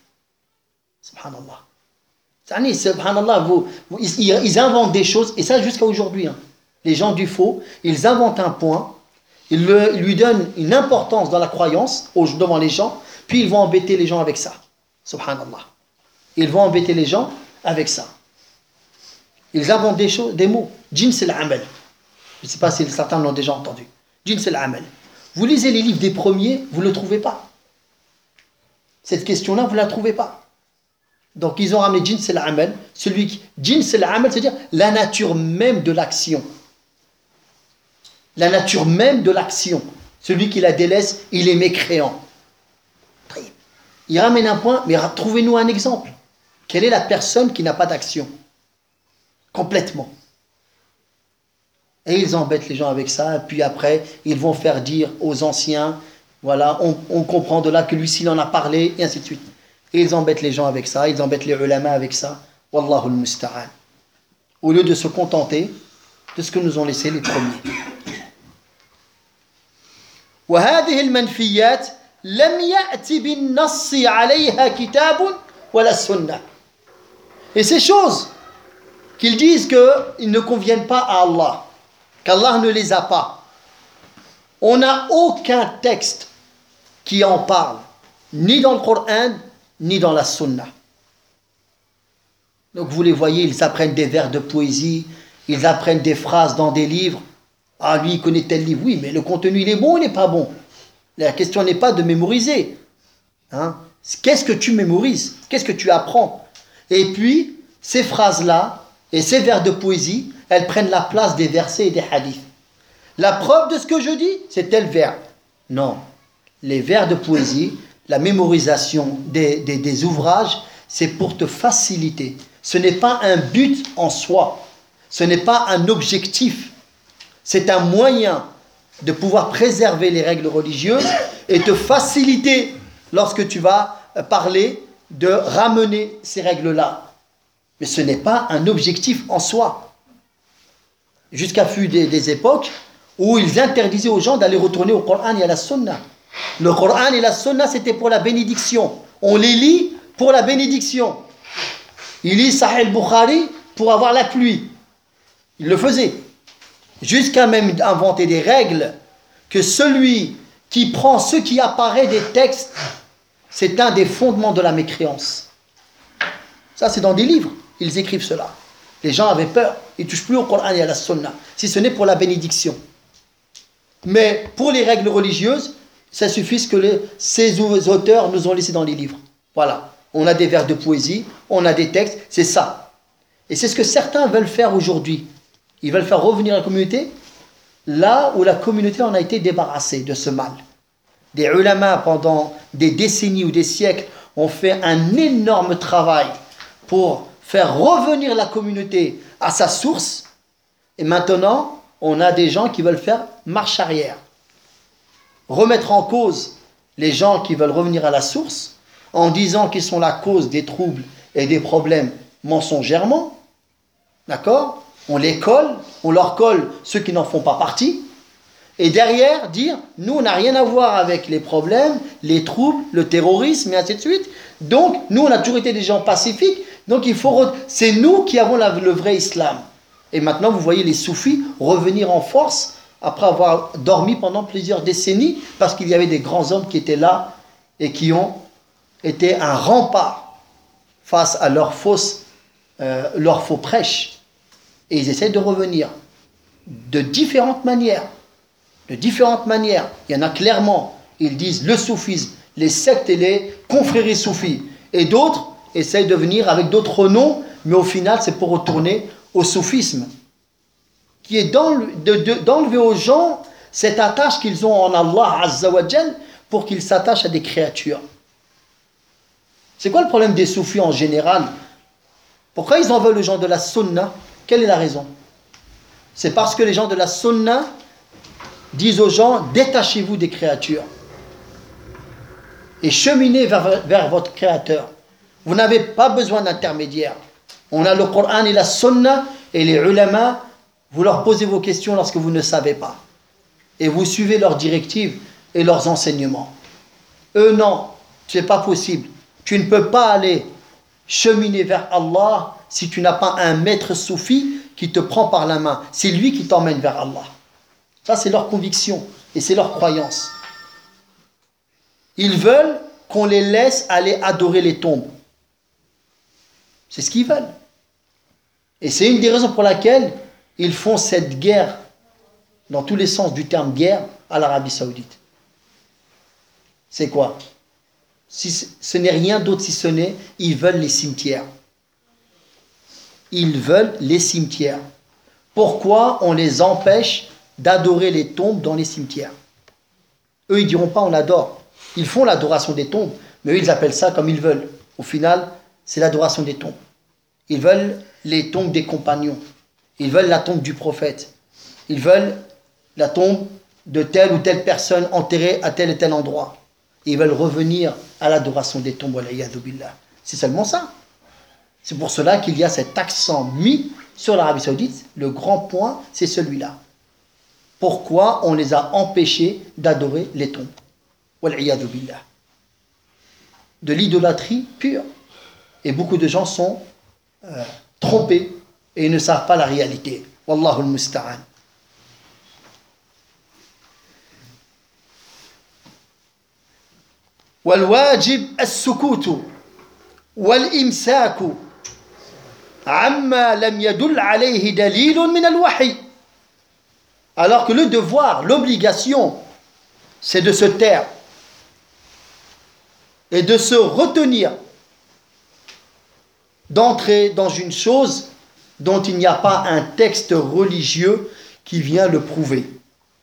Subhanallah. Subhanallah, ils inventent des choses, et ça jusqu'à aujourd'hui. Hein. Les gens du faux, ils inventent un point, ils lui donnent une importance dans la croyance devant les gens, puis ils vont embêter les gens avec ça. Subhanallah. Ils vont embêter les gens avec ça. Ils inventent des choses, des mots. Jins al-amal. Je ne sais pas si certains l'ont déjà entendu. Jins al-amal. Vous lisez les livres des premiers, vous ne le trouvez pas. Cette question-là, vous ne la trouvez pas. Donc ils ont ramené jins al-amal. Jins al-amal, c'est-à-dire la nature même de l'action. La nature même de l'action. Celui qui la délaisse, il est mécréant. Il ramène un point, mais trouvez-nous un exemple. Quelle est la personne qui n'a pas d'action? Complètement. Et ils embêtent les gens avec ça, et puis après, ils vont faire dire aux anciens, voilà, on comprend de là que lui-ci en a parlé, et ainsi de suite. Et ils embêtent les gens avec ça, ils embêtent les ulama avec ça. Wallahu al-musta'an. Au lieu de se contenter de ce que nous ont laissé les premiers. وهذه المنفيات لم يأتي بالنص عليها كتاب ولا سنة. Et ces choses qu'ils disent qu'ils ne conviennent pas à Allah, qu'Allah ne les a pas, on n'a aucun texte qui en parle, ni dans le Coran, ni dans la Sunna. Donc vous les voyez, ils apprennent des vers de poésie, ils apprennent des phrases dans des livres. Ah, lui, il connaît tel livre. Oui, mais le contenu, il est bon ou il n'est pas bon? La question n'est pas de mémoriser. Hein? Qu'est-ce que tu mémorises? Qu'est-ce que tu apprends? Et puis, ces phrases-là et ces vers de poésie, elles prennent la place des versets et des hadiths. La preuve de ce que je dis, c'est tel vers. Non. Les vers de poésie, la mémorisation des ouvrages, c'est pour te faciliter. Ce n'est pas un but en soi. Ce n'est pas un objectif. C'est un moyen de pouvoir préserver les règles religieuses et te faciliter lorsque tu vas parler de ramener ces règles-là. Mais ce n'est pas un objectif en soi. Jusqu'à fut des époques où ils interdisaient aux gens d'aller retourner au Coran et à la Sunna. Le Coran et la Sunna, c'était pour la bénédiction. On les lit pour la bénédiction. Ils lisent Sahih al-Bukhari pour avoir la pluie. Ils le faisaient. Jusqu'à même inventer des règles que celui qui prend ce qui apparaît des textes, c'est un des fondements de la mécréance. Ça, c'est dans des livres. Ils écrivent cela. Les gens avaient peur. Ils ne touchent plus au Coran et à la Sunna, si ce n'est pour la bénédiction. Mais pour les règles religieuses, ça suffit que ces auteurs nous ont laissé dans les livres. Voilà. On a des vers de poésie, on a des textes, c'est ça. Et c'est ce que certains veulent faire aujourd'hui. Ils veulent faire revenir la communauté là où la communauté en a été débarrassée de ce mal. Des ulama, pendant des décennies ou des siècles, ont fait un énorme travail pour faire revenir la communauté à sa source. Et maintenant, on a des gens qui veulent faire marche arrière. Remettre en cause les gens qui veulent revenir à la source en disant qu'ils sont la cause des troubles et des problèmes mensongèrement. D'accord ? On les colle, on leur colle ceux qui n'en font pas partie. Et derrière, dire, nous, on n'a rien à voir avec les problèmes, les troubles, le terrorisme, et ainsi de suite. Donc, nous, on a toujours été des gens pacifiques. Donc, c'est nous qui avons le vrai islam. Et maintenant, vous voyez les soufis revenir en force après avoir dormi pendant plusieurs décennies parce qu'il y avait des grands hommes qui étaient là et qui ont été un rempart face à leurs faux prêches. Et ils essaient de revenir de différentes manières. De différentes manières. Il y en a clairement, ils disent le soufisme, les sectes et les confréries soufis. Et d'autres essayent de venir avec d'autres noms, mais au final, c'est pour retourner au soufisme. Qui est d'enlever aux gens cette attache qu'ils ont en Allah Azza wa Jal pour qu'ils s'attachent à des créatures. C'est quoi le problème des soufis en général? Pourquoi ils en veulent aux gens de la sunna? Quelle est la raison? C'est parce que les gens de la sunna disent aux gens, détachez-vous des créatures et cheminez vers votre créateur. Vous n'avez pas besoin d'intermédiaire. On a le Coran et la sunna et les ulama, vous leur posez vos questions lorsque vous ne savez pas. Et vous suivez leurs directives et leurs enseignements. Eux, non, ce n'est pas possible. Tu ne peux pas aller cheminer vers Allah si tu n'as pas un maître soufi qui te prend par la main. C'est lui qui t'emmène vers Allah. Ça, c'est leur conviction et c'est leur croyance. Ils veulent qu'on les laisse aller adorer les tombes. C'est ce qu'ils veulent. Et c'est une des raisons pour laquelle ils font cette guerre, dans tous les sens du terme guerre, à l'Arabie Saoudite. C'est quoi? Ce n'est rien d'autre si ce n'est, ils veulent les cimetières. Ils veulent les cimetières. Pourquoi on les empêche d'adorer les tombes dans les cimetières? Eux, ils ne diront pas on adore. Ils font l'adoration des tombes, mais eux, ils appellent ça comme ils veulent. Au final, c'est l'adoration des tombes. Ils veulent les tombes des compagnons. Ils veulent la tombe du prophète. Ils veulent la tombe de telle ou telle personne enterrée à tel et tel endroit. Ils veulent revenir à l'adoration des tombes. C'est seulement ça. C'est pour cela qu'il y a cet accent mis sur l'Arabie Saoudite. Le grand point, c'est celui-là. Pourquoi on les a empêchés d'adorer les tombes? De l'idolâtrie pure. Et beaucoup de gens sont trompés et ne savent pas la réalité. Wallahu al-musta'an. والواجب السكوت والإمساك عما لم يدل عليه دليل من الوحي. Alors que le devoir, l'obligation, c'est de se taire et de se retenir d'entrer dans une chose dont il n'y a pas un texte religieux qui vient le prouver.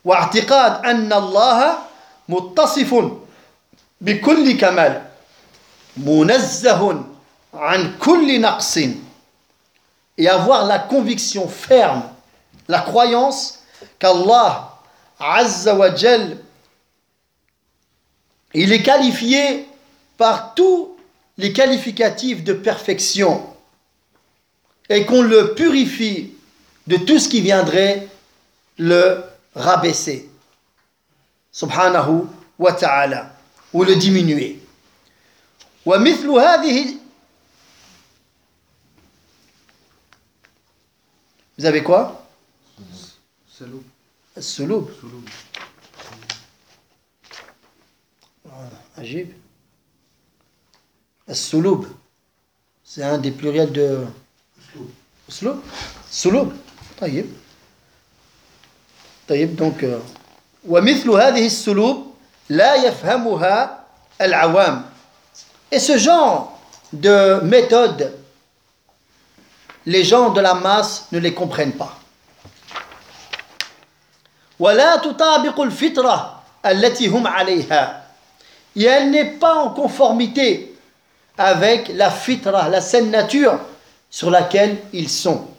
واعتقاد أن الله متصف بكل كمال منزه عن كل نقص, et avoir la conviction ferme, la croyance qu'Allah Azza wa Jal, il est qualifié par tous les qualificatifs de perfection et qu'on le purifie de tout ce qui viendrait le rabaisser, subhanahu wa ta'ala, ou le diminuer. ومثل هذه, vous avez quoi? السلوب. عجيب. السلوب, c'est un des pluriels de السلوب. السلوب. طيب. طيب, donc ومثل هذه السلوب لا يفهمها العوام. Et ce genre de méthode, les gens de la masse ne les comprennent pas. ولا تطابق الفطرة التي هم عليها. Et elle n'est pas en conformité avec la fitra, la saine nature sur laquelle ils sont.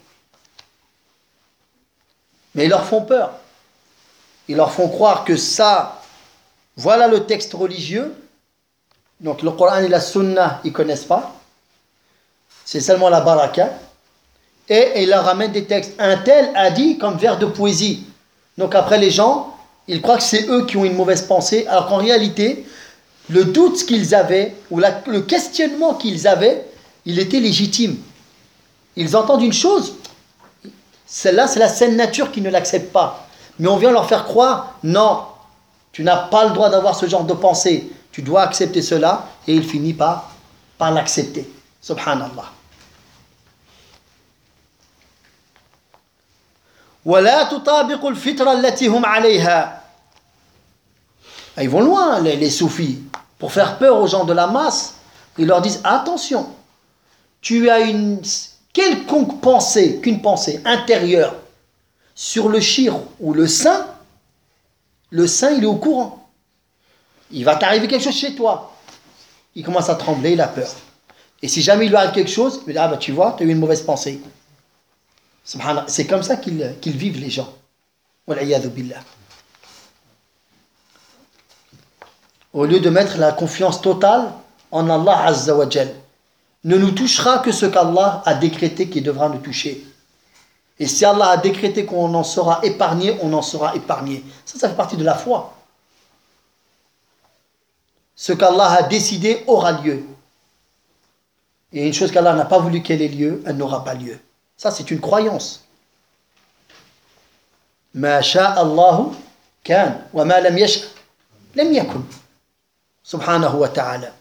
Mais ils leur font peur. Ils leur font croire que ça, voilà le texte religieux. Donc le Coran et la Sunna, ils ne connaissent pas. C'est seulement la baraka. Et ils leur ramènent des textes. Un tel a dit comme vers de poésie. Donc après les gens, ils croient que c'est eux qui ont une mauvaise pensée, alors qu'en réalité, le doute qu'ils avaient, ou le questionnement qu'ils avaient, il était légitime. Ils entendent une chose, celle-là c'est la saine nature qui ne l'accepte pas. Mais on vient leur faire croire, non, tu n'as pas le droit d'avoir ce genre de pensée, tu dois accepter cela, et il finit par l'accepter. Subhanallah. ولا تطابق الفطرة التي هم عليها. Ils vont loin, les soufis, pour faire peur aux gens de la masse. Ils leur disent, attention, tu as une quelconque pensée, qu'une pensée intérieure sur le shirk ou le saint il est au courant. Il va t'arriver quelque chose chez toi. Il commence à trembler, il a peur. Et si jamais il lui arrive quelque chose, il dit, ah bah tu vois, tu as eu une mauvaise pensée. C'est comme ça qu'ils vivent les gens. Wal'iyadhu billah. Au lieu de mettre la confiance totale en Allah Azza wa Jal, ne nous touchera que ce qu'Allah a décrété qui devra nous toucher. Et si Allah a décrété qu'on en sera épargné, on en sera épargné. Ça fait partie de la foi. Ce qu'Allah a décidé aura lieu. Et une chose qu'Allah n'a pas voulu qu'elle ait lieu, elle n'aura pas lieu. Ça, c'est une croyance. Ma sha'a Allahu kan, wa ma lam yasha lam yakun. Subhanahu wa ta'ala.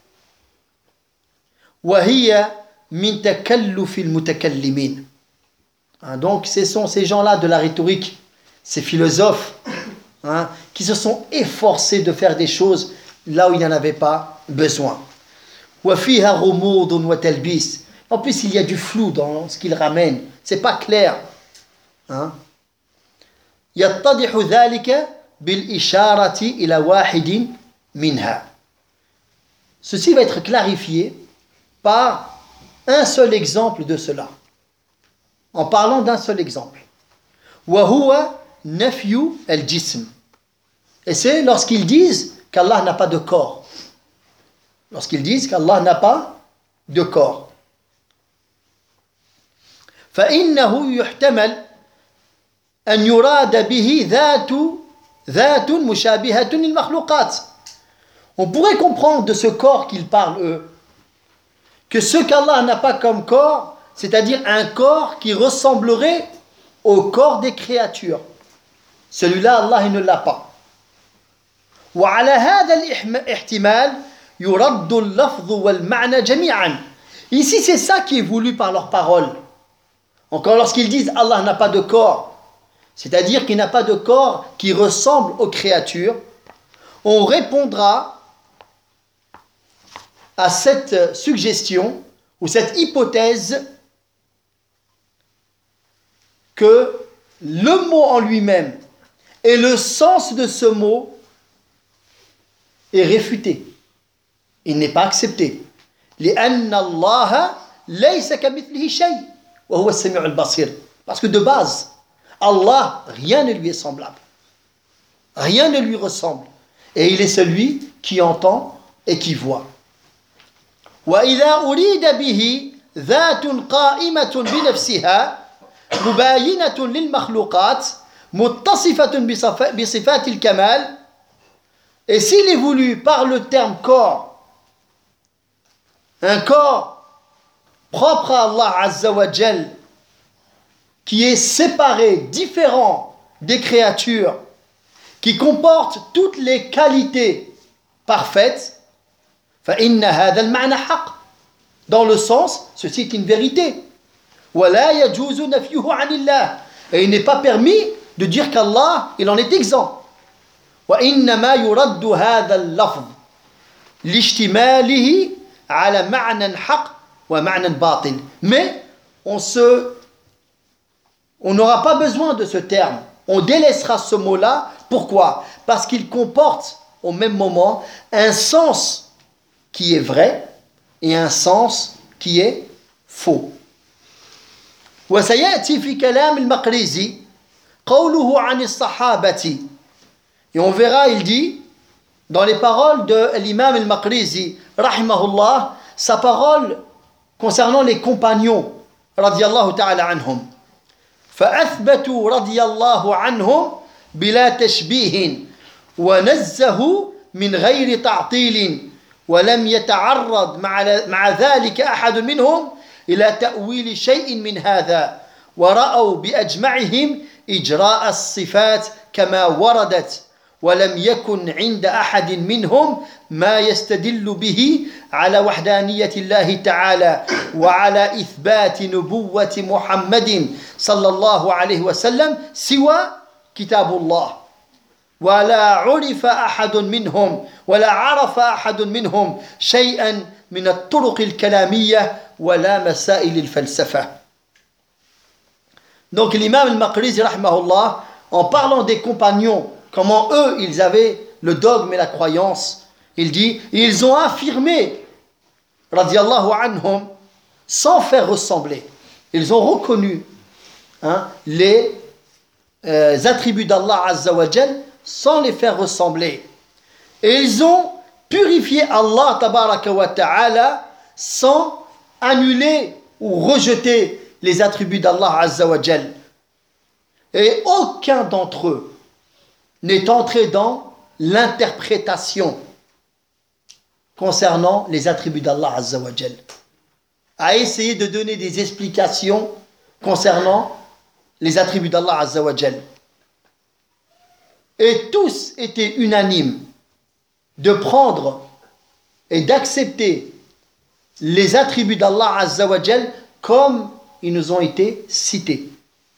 Wa hiya min takalluf al-mutakallimin. Donc, ce sont ces gens-là de la rhétorique, ces philosophes, qui se sont efforcés de faire des choses là où il n'y en avait pas besoin. Wa fiha ghumudun wa talbis. En plus, il y a du flou dans ce qu'il ramène. C'est pas clair. يتضح ذلك بالإشارة إلى واحد منها. Ceci va être clarifié par un seul exemple de cela. En parlant d'un seul exemple. وهو نفي الجسم. Et c'est lorsqu'ils disent qu'Allah n'a pas de corps. Lorsqu'ils disent qu'Allah n'a pas de corps. فإنه يحتمل أن يراد به ذات مشابهة للمخلوقات. On pourrait comprendre de ce corps qu'ils parlent eux que ce qu'Allah n'a pas comme corps, c'est-à-dire un corps qui ressemblerait au corps des créatures. Celui-là, Allah il ne l'a pas. وعلى هذا الاحتمال يرد اللفظ والمعنى جميعا. Ici, c'est ça qui est voulu par leurs paroles. Encore lorsqu'ils disent Allah n'a pas de corps, c'est-à-dire qu'il n'a pas de corps qui ressemble aux créatures, on répondra à cette suggestion ou cette hypothèse que le mot en lui-même Et le sens de ce mot est réfuté. Il n'est pas accepté. لأن الله ليس كمثله شيء وهو السميع البصير. Parce que de base, Allah, rien ne lui est semblable. Rien ne lui ressemble. Et il est celui qui entend et qui voit. وإذا أريد به ذات قائمة بنفسها مباينة للمخلوقات متصفة بصفات الكمال. Et s'il est voulu par le terme corps, un corps propre à Allah Azza wa Jal, qui est séparé, différent des créatures, qui comporte toutes les qualités parfaites, فإن هذا المعنى حق. Dans le sens, ceci est une vérité. ولا يجوز نفيه عن الله. Et il n'est pas permis de dire qu'Allah, il en est exempt. وإنما يرد هذا اللفظ لاشتماله على معنى حق ومعنى باطل. Mais on n'aura pas besoin de ce terme. On délaissera ce mot-là. Pourquoi? Parce qu'il comporte au même moment un sens qui est vrai et un sens qui est faux. وسيأتي في كلام المقريزي قوله عن الصحابة. Et on verra, il dit, dans les paroles de l'imam al-Maqrizi, rahimahullah, sa parole concernant les compagnons, radiyallahu ta'ala anhum. فأثبتوا رضي الله عنهم بلا تشبيه ونزه من غير تعطيل ولم يتعرض مع ذلك أحد منهم إلى تأويل شيء من هذا ورأوا بأجمعهم إجراء الصفات كما وردت ولم يكن عند أحد منهم ما يستدل به على وحدانية الله تعالى وعلى إثبات نبوة محمد صلى الله عليه وسلم سوى كتاب الله ولا عرف أحد منهم شيئا من الطرق الكلامية ولا مسائل الفلسفة. Donc l'imam al-Maqrizi rahimahullah, en parlant des compagnons, comment eux ils avaient le dogme et la croyance, il dit, ils ont affirmé radiyallahu anhum sans faire ressembler. Ils ont reconnu les attributs d'Allah Azza wa Jal sans les faire ressembler. Et ils ont purifié Allah tabaraka wa ta'ala sans annuler ou rejeter les attributs d'Allah Azza wa Jal. Et aucun d'entre eux n'est entré dans l'interprétation concernant les attributs d'Allah Azza wa Jal, à essayer de donner des explications concernant les attributs d'Allah Azza wa Jal. Et tous étaient unanimes de prendre et d'accepter les attributs d'Allah Azza wa Jal comme ils nous ont été cités.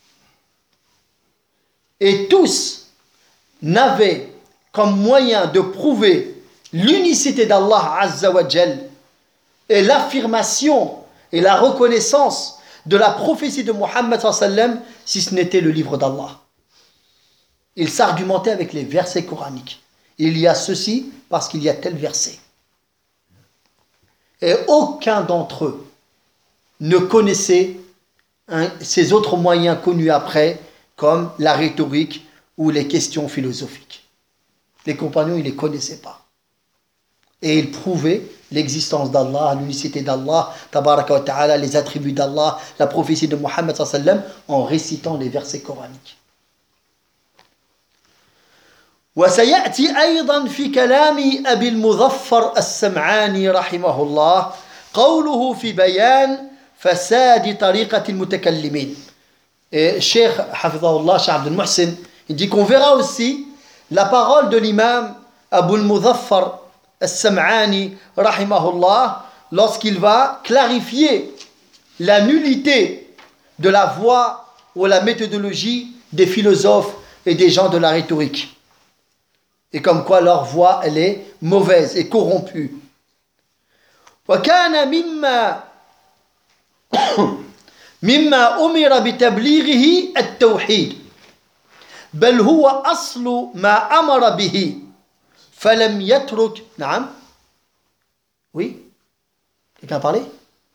Et tous n'avaient comme moyen de prouver l'unicité d'Allah Azza wa Jal et l'affirmation et la reconnaissance de la prophétie de Muhammad sallam si ce n'était le livre d'Allah. Ils s'argumentaient avec les versets coraniques. Il y a ceci parce qu'il y a tel verset. Et aucun d'entre eux ne connaissait ces autres moyens connus après, comme la rhétorique ou les questions philosophiques. Les compagnons, ils ne les connaissaient pas. Et ils prouvaient l'existence d'Allah, l'unicité d'Allah, tabaraka wa ta'ala, les attributs d'Allah, la prophétie de Muhammad sallam, en récitant les versets coraniques. وسيأتي أيضا في كلام أبي المظفر السمعاني رحمه الله قوله في بيان فساد طريقة المتكلمين. Et Cheikh Hafidhahullah, Cheikh Abdul Muhsin, il dit qu'on verra aussi la parole de l'imam Abu al-Muzaffar al-Sam'ani rahimahullah lorsqu'il va clarifier la nullité de la voie ou la méthodologie des philosophes et des gens de la rhétorique. Et comme quoi leur voix, elle est mauvaise et corrompue. وكان مما أمر بتبليغه التوحيد بل هو أصل ما أمر به فلم يترك نعم oui quelqu'un a parlé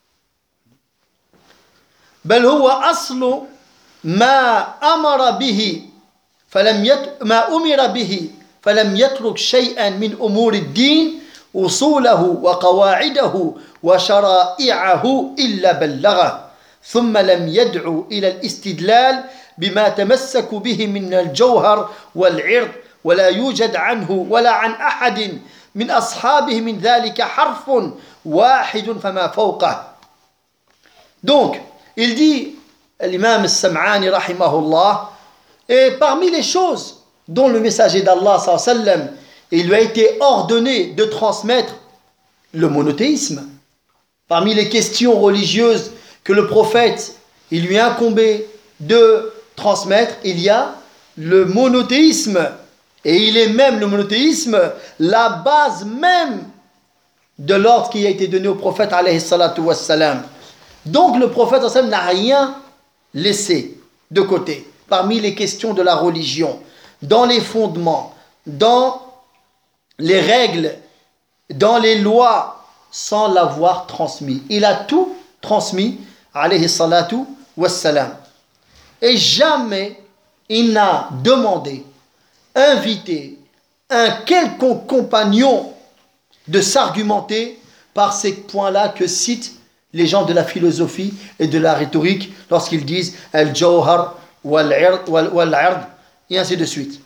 بل هو أصل ما أمر به ما أمر به فلم يترك شيئا من أمور الدين أصوله وقواعده وشرائعه إلا بلغه ثم لم يدعو إلى الاستدلال بما تمسك به من الجوهر والعرض ولا يوجد عنه ولا عن أحد من أصحابه من ذلك حرف واحد فما فوقه. Donc, il dit, l'imam al-Sam'ani rahimahullah, et parmi les choses dont le messager d'Allah sallallahu alayhi wa sallam, il lui a été ordonné de transmettre le monothéisme. Parmi les questions religieuses que le prophète, il lui a incombé de transmettre, il y a le monothéisme. Et il est même, le monothéisme, la base même de l'ordre qui a été donné au prophète alayhi salatu wassalam. Donc le prophète sallam n'a rien laissé de côté parmi les questions de la religion, dans les fondements, dans les règles, dans les lois, sans l'avoir transmis. Il a tout transmis, alayhi salatu wassalam. Et jamais il n'a demandé, invité un quelconque compagnon de s'argumenter par ces points-là que citent les gens de la philosophie et de la rhétorique lorsqu'ils disent al-jawhar wal-'ard et ainsi de suite.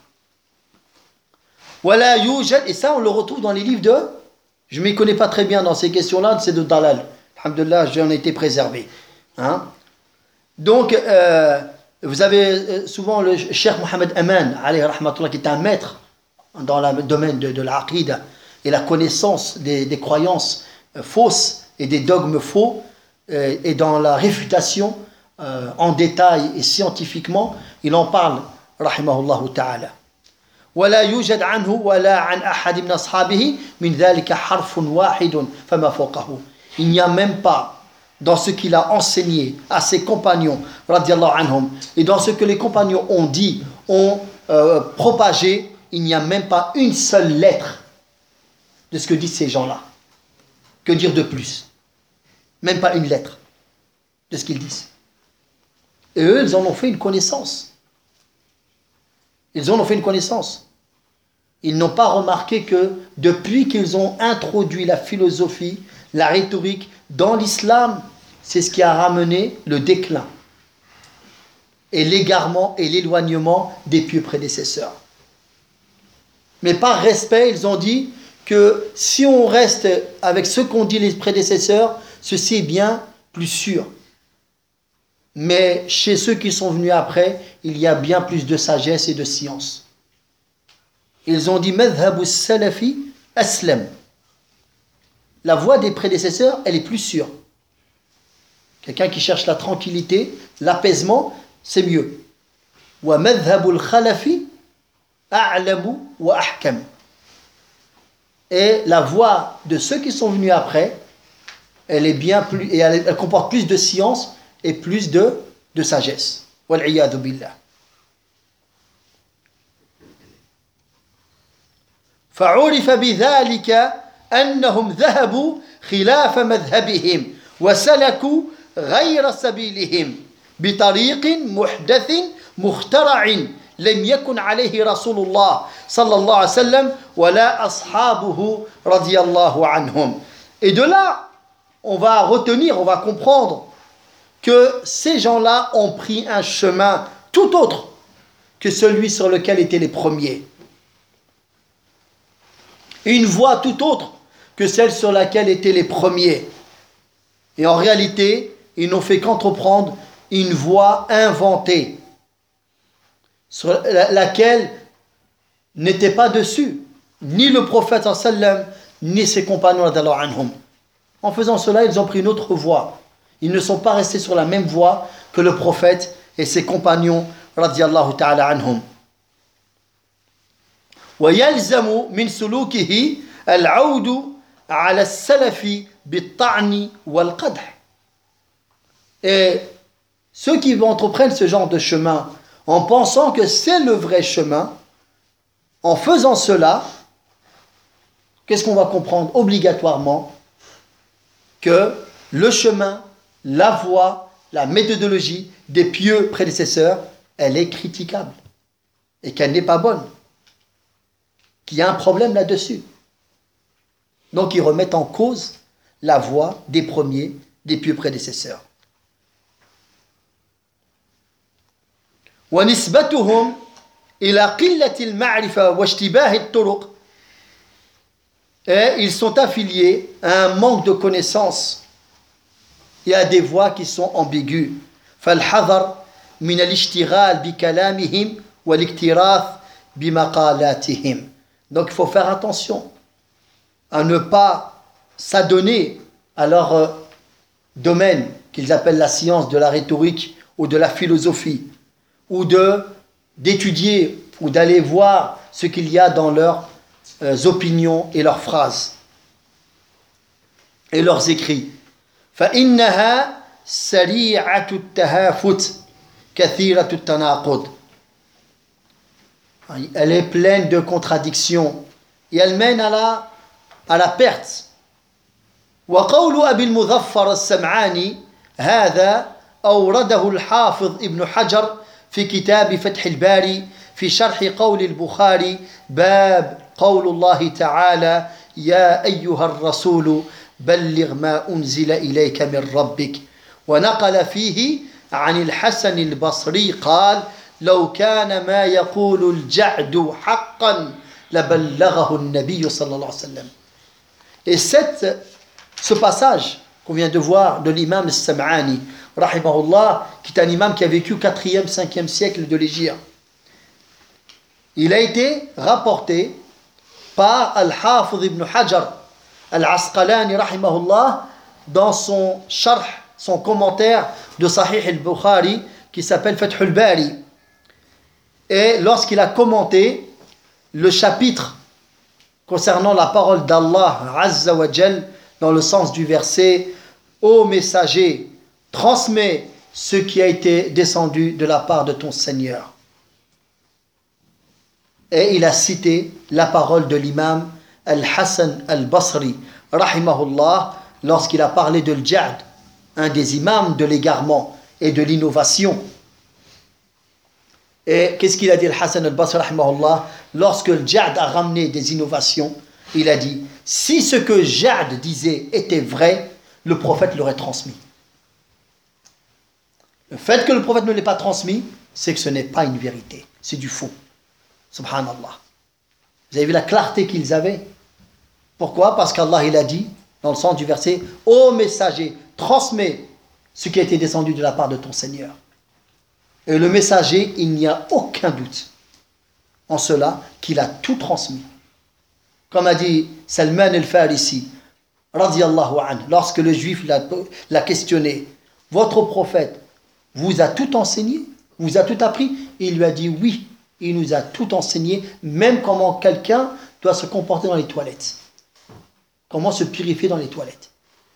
Wala yujad, et ça on le retrouve dans les livres de, je ne m'y connais pas très bien dans ces questions-là, c'est de Dalal. Alhamdulillah, j'en ai été préservé. Hein? Donc, vous avez souvent le Cheikh Mohamed Aman, alayhi rahmatullah, qui est un maître dans le domaine de l'aqida et la connaissance des croyances fausses et des dogmes faux, et dans la réfutation en détail et scientifiquement, il en parle, rahimahullah ta'ala. ولا يوجد عنه ولا عن أحد من أصحابه من ذلك حرف واحد فما فوقه. Il n'y a même pas dans ce qu'il a enseigné à ses compagnons, radiallahu anhum, et dans ce que les compagnons ont dit, ont propagé, il n'y a même pas une seule lettre de ce que disent ces gens-là. Que dire de plus? Même pas une lettre de ce qu'ils disent. Et eux, ils en ont fait une connaissance. Ils en ont fait une connaissance. Ils n'ont pas remarqué que depuis qu'ils ont introduit la philosophie, la rhétorique dans l'islam, c'est ce qui a ramené le déclin et l'égarement et l'éloignement des pieux prédécesseurs. Mais par respect, ils ont dit que si on reste avec ce qu'ont dit les prédécesseurs, ceci est bien plus sûr. Mais chez ceux qui sont venus après, il y a bien plus de sagesse et de science. Ils ont dit madhhabu salafi aslam. La voie des prédécesseurs, elle est plus sûre. Quelqu'un qui cherche la tranquillité, l'apaisement, c'est mieux. Wa madhhabu al-khalafi a'lamu wa ahkam. Et la voie de ceux qui sont venus après, elle est bien plus, et elle comporte plus de science et plus de sagesse. Wal-'iyadhu billah. فعرف بذلك أنهم ذهبوا خلاف مذهبهم وسلكوا غير سبيلهم بطريق محدث مخترع لم يكن عليه رسول الله صلى الله عليه وسلم ولا أصحابه رضي الله عنهم. Et de là, on va retenir, on va comprendre que ces gens-là ont pris un chemin tout autre que celui sur lequel étaient les premiers. Une voie tout autre que celle sur laquelle étaient les premiers. Et en réalité, ils n'ont fait qu'entreprendre une voie inventée, sur laquelle n'était pas dessus ni le prophète sallam, ni ses compagnons radhiyallahu anhum. En faisant cela, ils ont pris une autre voie. Ils ne sont pas restés sur la même voie que le prophète et ses compagnons radhiyallahu ta'ala anhum. ويلزم من سلوكه العود على السلف بالطعن والقدح. Et ceux qui vont entreprendre ce genre de chemin en pensant que c'est le vrai chemin. En faisant cela, qu'est-ce qu'on va comprendre obligatoirement? Que le chemin, la voie, la méthodologie des pieux prédécesseurs, elle est critiquable et qu'elle n'est pas bonne, qu'il y a un problème là-dessus. Donc ils remettent en cause la voie des premiers, des pieux prédécesseurs. ونسبتهم إلى قلة المعرفة واشتباه الطرق. Et ils sont affiliés à un manque de connaissances et à des voies qui sont ambiguës. فالحذر من الاشتغال بكلامهم والاكتراث بمقالاتهم. Donc il faut faire attention à ne pas s'adonner à leur domaine qu'ils appellent la science de la rhétorique ou de la philosophie, ou d'étudier ou d'aller voir ce qu'il y a dans leurs opinions et leurs phrases et leurs écrits. فإنها سريعة التهافت كثيرة التناقض. Elle est pleine de contradictions et elle mène à la perte. وقول أبي المظفر السمعاني هذا أورده الحافظ ابن حجر في كتاب فتح الباري في شرح قول البخاري باب قول الله تعالى يا أيها الرسول بلغ ما أنزل إليك من ربك. ونقل فيه عن الحسن البصري قال لو كان ما يقول الجعد حقا لبلغه النبي صلى الله عليه وسلم. Et ce passage qu'on vient de voir de l'imam al-Sam'ani, rahimahullah, qui est un imam qui a vécu au 4e, 5e siècle de l'Hégire, il a été rapporté par Al-Hafidh ibn Hajar Al-Asqalani, rahimahullah, dans son sharh, son commentaire de Sahih al-Bukhari, qui s'appelle Fath al-Bari. Et lorsqu'il a commenté le chapitre concernant la parole d'Allah Azza wa Jal, dans le sens du verset « Ô messager, transmets ce qui a été descendu de la part de ton Seigneur ». Et il a cité la parole de l'imam Al-Hassan Al-Basri, rahimahullah, lorsqu'il a parlé de l'Ja'd, un des imams de l'égarement et de l'innovation. Et qu'est-ce qu'il a dit Al-Hassan Al-Basri, rahimahullah, lorsque le Ja'd a ramené des innovations? Il a dit, si ce que Ja'd disait était vrai, le prophète l'aurait transmis. Le fait que le prophète ne l'ait pas transmis, c'est que ce n'est pas une vérité, c'est du faux. Subhanallah. Vous avez vu la clarté qu'ils avaient? Pourquoi? Parce qu'Allah il a dit, dans le sens du verset, ô messager, transmets ce qui a été descendu de la part de ton Seigneur. Et le messager, il n'y a aucun doute en cela qu'il a tout transmis. Comme a dit Salman al-Farisi, radiyallahu anhu, lorsque le juif l'a questionné, votre prophète vous a tout enseigné, vous a tout appris? Il lui a dit oui, il nous a tout enseigné, même comment quelqu'un doit se comporter dans les toilettes, comment se purifier dans les toilettes.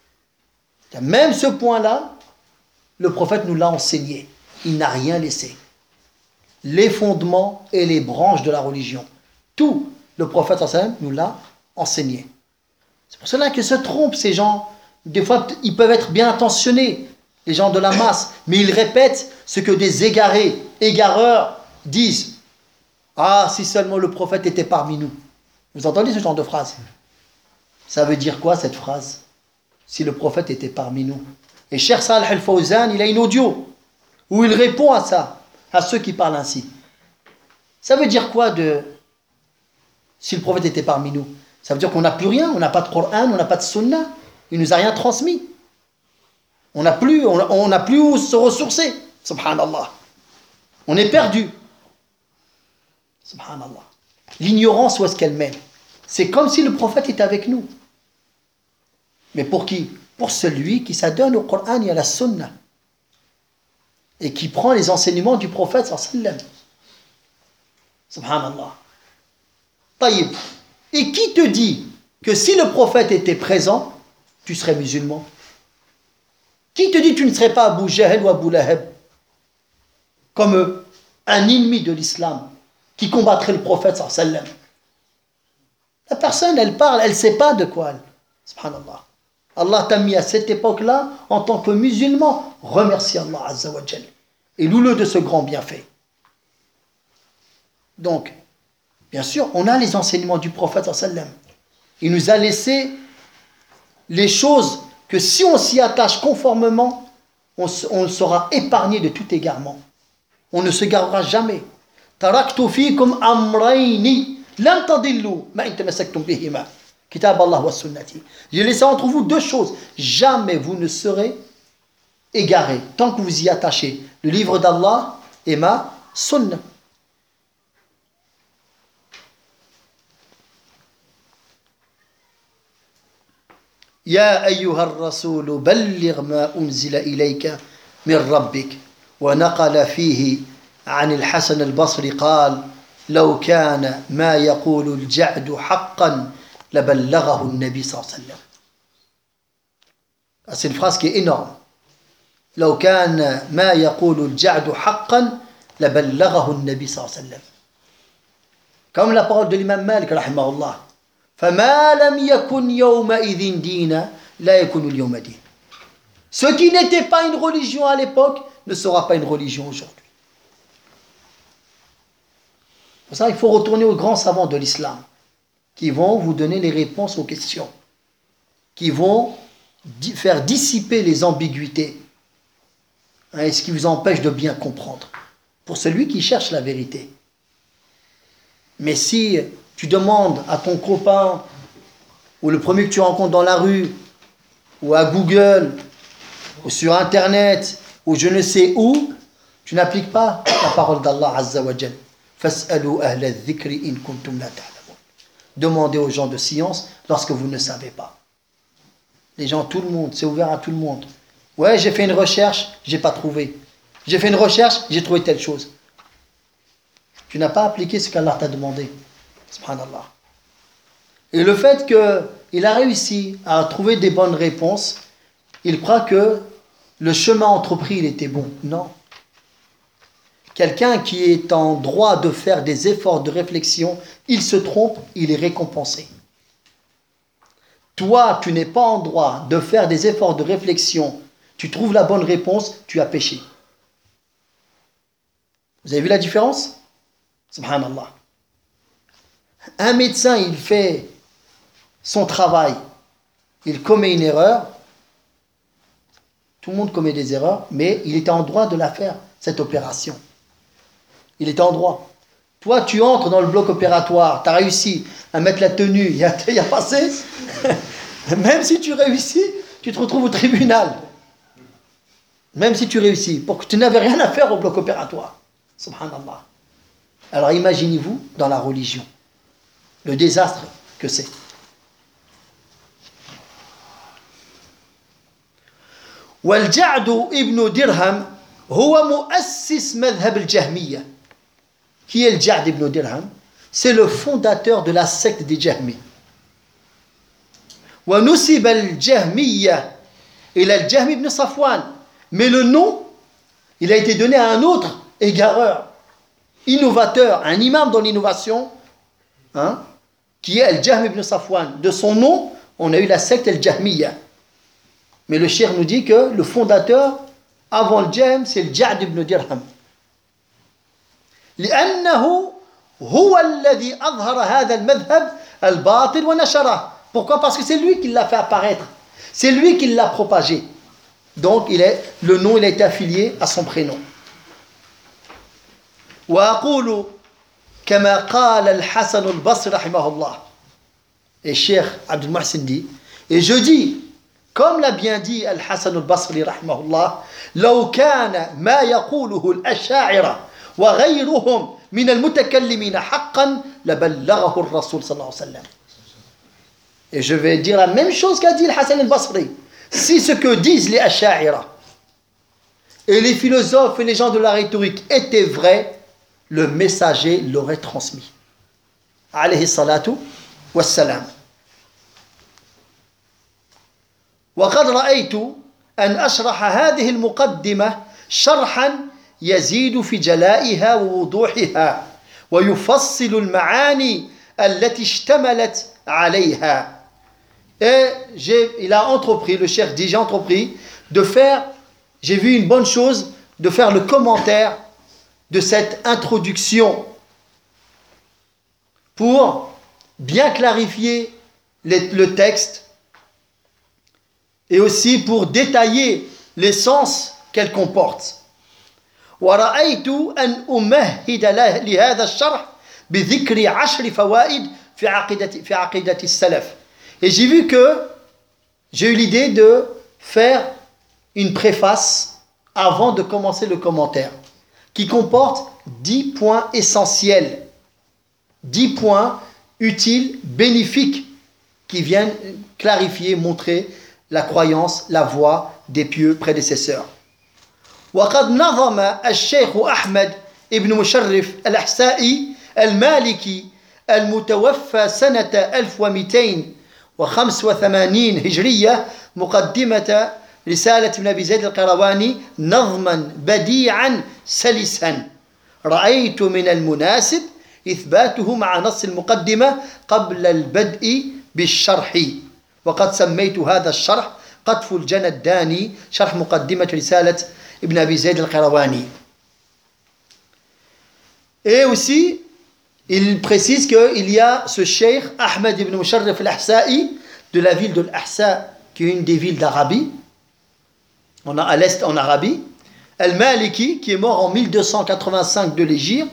Même ce point-là, le prophète nous l'a enseigné, il n'a rien laissé. Les fondements et les branches de la religion, tout le prophète nous l'a enseigné. C'est pour cela qu'ils se trompent, ces gens. Des fois, ils peuvent être bien intentionnés, les gens de la masse, mais ils répètent ce que des égareurs disent. Ah, si seulement le prophète était parmi nous. Vous entendez ce genre de phrase? Ça veut dire quoi cette phrase? Si le prophète était parmi nous. Et Cheikh Salih Al-Fawzan, il a une audio où il répond à ça, à ceux qui parlent ainsi. Ça veut dire quoi si le prophète était parmi nous? Ça veut dire qu'on n'a plus rien, on n'a pas de Coran, on n'a pas de Sunna, il ne nous a rien transmis. On n'a plus où se ressourcer. Subhanallah. On est perdu. Subhanallah. L'ignorance, où est-ce qu'elle mène? C'est comme si le prophète était avec nous. Mais pour qui? Pour celui qui s'adonne au Coran et à la Sunna. Et qui prend les enseignements du prophète sallallahu. Subhanallah. Taïb. Et qui te dit que si le prophète était présent, tu serais musulman? Qui te dit que tu ne serais pas Abu Jahl ou Abu Lahab? Comme eux. un ennemi de l'islam qui combattrait le prophète sallallahu alayhi wa sallam. La personne, elle parle, elle ne sait pas de quoi elle. Subhanallah. Allah t'a mis à cette époque-là en tant que musulman. Remercie Allah Azza wa Jal. Et loue-le de ce grand bienfait. Donc, bien sûr, on a les enseignements du prophète sallallahu alayhi wa sallam. Il nous a laissé les choses que si on s'y attache conformément, on sera épargné de tout égarement. On ne se garera jamais. Taraktu fikum amrayni lam tadillu ma in tamassaktum bihima. Kitab Allah wa sunnati. J'ai laissé entre vous deux choses. Jamais vous ne serez égarés tant que vous y attachez le livre d'Allah et ma sunna. يا أيها الرسول بلغ ما أنزل إليك من ربك ونقل فيه عن الحسن البصري قال لو كان ما يقول الجعد حقا لبلغه النبي صلى الله عليه وسلم. C'est une phrase qui est énorme. لو كان ما يقول الجعد حقا لبلغه النبي صلى الله عليه وسلم. Comme la parole de l'imam Malik رحمه الله. فما لم يكن يومئذ دينا لا يكون اليوم دين. Ce qui n'était pas une religion à l'époque ne sera pas une religion aujourd'hui. Pour ça, il faut retourner aux grands savants de l'islam qui vont vous donner les réponses aux questions, qui vont faire dissiper les ambiguïtés et ce qui vous empêche de bien comprendre. Pour celui qui cherche la vérité. Mais si tu demandes à ton copain ou le premier que tu rencontres dans la rue ou à Google ou sur Internet ou je ne sais où, tu n'appliques pas la parole d'Allah Azza wa Jal. Fas'alu ahla dhikri in kuntum la ta'lamun. Demandez aux gens de science lorsque vous ne savez pas. Les gens, tout le monde, c'est ouvert à tout le monde. Ouais, j'ai fait une recherche, j'ai pas trouvé. J'ai fait une recherche, j'ai trouvé telle chose. Tu n'as pas appliqué ce qu'Allah t'a demandé. Subhanallah. Et le fait qu'il a réussi à trouver des bonnes réponses, il croit que le chemin entrepris, il était bon. Non. Quelqu'un qui est en droit de faire des efforts de réflexion, il se trompe, il est récompensé. Toi, tu n'es pas en droit de faire des efforts de réflexion, tu trouves la bonne réponse, tu as péché. Vous avez vu la différence? Subhanallah. Un médecin, il fait son travail, il commet une erreur. Tout le monde commet des erreurs, mais il était en droit de la faire, cette opération. Il était en droit. Toi, tu entres dans le bloc opératoire, tu as réussi à mettre la tenue, il y a passé. Même si tu réussis, tu te retrouves au tribunal. Même si tu réussis, pour que tu n'avais rien à faire au bloc opératoire. Subhanallah. Alors imaginez-vous dans la religion. Le désastre que c'est. والجعد ابن درهم هو مؤسس مذهب الجهمية. Qui est le Ja'd ibn Dirham? C'est le fondateur de la secte des Jahmis. ونسب الجهمية إلى الجهم ibn Safwan. Mais le nom, il a été donné à un autre égareur, innovateur, un imam dans l'innovation, qui est Al-Jahm ibn Safwan. De son nom, on a eu la secte Al-Jahmiya. Mais le cheikh nous dit que le fondateur, avant le Jahm, c'est le Ja'd ibn Dirham. لأنه هو الذي أظهر هذا المذهب الباطل ونشره. Pourquoi? Parce que c'est lui qui l'a fait apparaître. C'est lui qui l'a propagé. Donc, le nom, il a été affilié à son prénom. وأقول كما قال الحسن البصري رحمه الله. Et Cheikh Abdul Muhsin dit, et je dis, comme l'a bien dit Al-Hassan al-Basri رحمه الله, لو كان ما يقوله الأشاعرة وغيرهم من المتكلمين حقا لبلغه الرسول صلى الله عليه وسلم. Et je vais dire la même chose qu'a dit Al-Hassan al-Basri. Si ce que disent les Asha'ira et les philosophes et les gens de la rhétorique étaient vrais, le messager l'aurait transmis. Alayhi salatu wassalam. وقد رأيت أن أشرح هذه المقدمة شرحا يزيد في جلائها ووضوحها ويفصل المعاني التي اشتملت عليها. Et il a entrepris, le cheikh dit, j'ai entrepris de faire, j'ai vu une bonne chose, de faire le commentaire de cette introduction pour bien clarifier le texte et aussi pour détailler les sens qu'elle comporte. ورأيت أن أمهد لهذا الشرح بذكر 10 فوائد في عقيدة السلف. Et j'ai vu que j'ai eu l'idée de faire une préface avant de commencer le commentaire qui comporte 10 points essentiels, 10 points utiles, bénéfiques qui viennent clarifier, montrer la croyance, la voie des pieux prédécesseurs. وقد نظم الشيخ أحمد ابن مشرف الأحسائي المالكي المتوفى سنة 1285 هجرية مقدمة رسالة ابن أبي زيد القيرواني نظما بديعا سلسا رأيت من المناسب إثباته مع نص المقدمة قبل البدء بالشرح وقد سميت هذا الشرح قطف الجنى الداني شرح مقدمة رسالة Ibn Abi Zayd al-Qayrawani. Et aussi, il précise qu'il y a ce cheikh Ahmed ibn Musharraf al-Ahsa'i de la ville de l'Ahsa, qui est une des villes d'Arabie, à l'est en Arabie, Al-Maliki, qui est mort en 1285 de l'Hégire,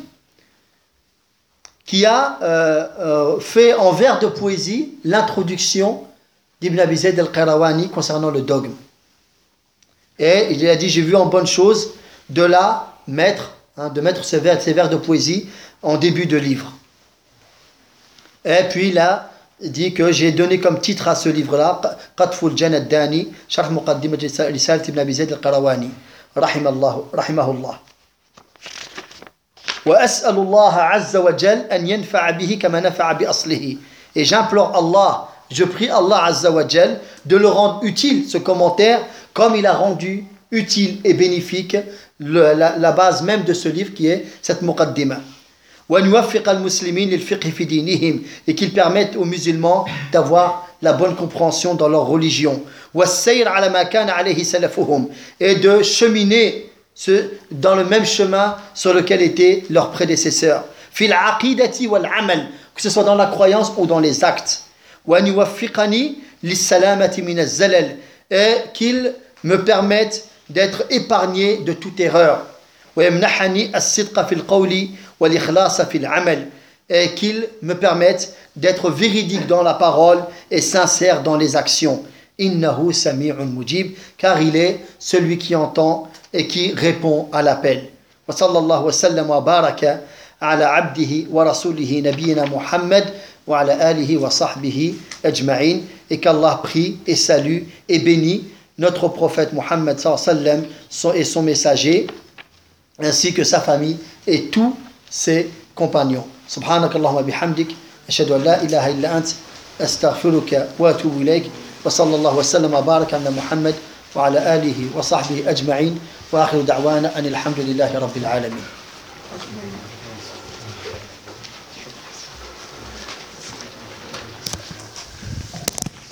qui a fait en vers de poésie l'introduction d'Ibn Abi Zayd al-Qayrawani concernant le dogme. Et il a dit, j'ai vu en bonne chose de la mettre, de mettre ces vers de poésie en début de livre. Et puis il a dit que j'ai donné comme titre à ce livre-là, Qatful Janad Dani, Sharh Muqaddimat Risalat Ibn Abi Zayd al-Qayrawani, rahimahullah. وأسأل الله عز وجل أن ينفع به كما نفع بأصله. Et j'implore Allah, je prie Allah Azza wa Jal de le rendre utile, ce commentaire, comme il a rendu utile et bénéfique la base même de ce livre qui est cette muqaddima. Et qu'il permette aux musulmans d'avoir la bonne compréhension dans leur religion. Et de cheminer dans le même chemin sur lequel étaient leurs prédécesseurs. Que ce soit dans la croyance ou dans les actes. Et qu'il me permette d'être épargné de toute erreur. Et qu'il me permette d'être véridique dans la parole et sincère dans les actions. Innahu sami'un mujib, car il est celui qui entend et qui répond à l'appel. Wa sallallahu wa sallam wa baraka ala abdihi wa rasulihi nabiyyina Muhammad wa ala alihi wa sahbihi ajma'in. Et qu'Allah prie et salue et bénit notre prophète Muhammad sallallahu alayhi wa sallam et son messager, ainsi que sa famille et tous ses compagnons. Subhanakallahumma bihamdik, ashhadu an la ilaha illa ant, astaghfiruka wa atubu ilayk, wa sallallahu wa sallam wa baraka ala Muhammad wa ala alihi wa sahbihi ajma'in, wa akhiru da'wana anil hamdulillahi rabbil alamin.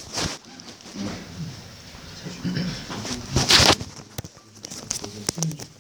Thank you.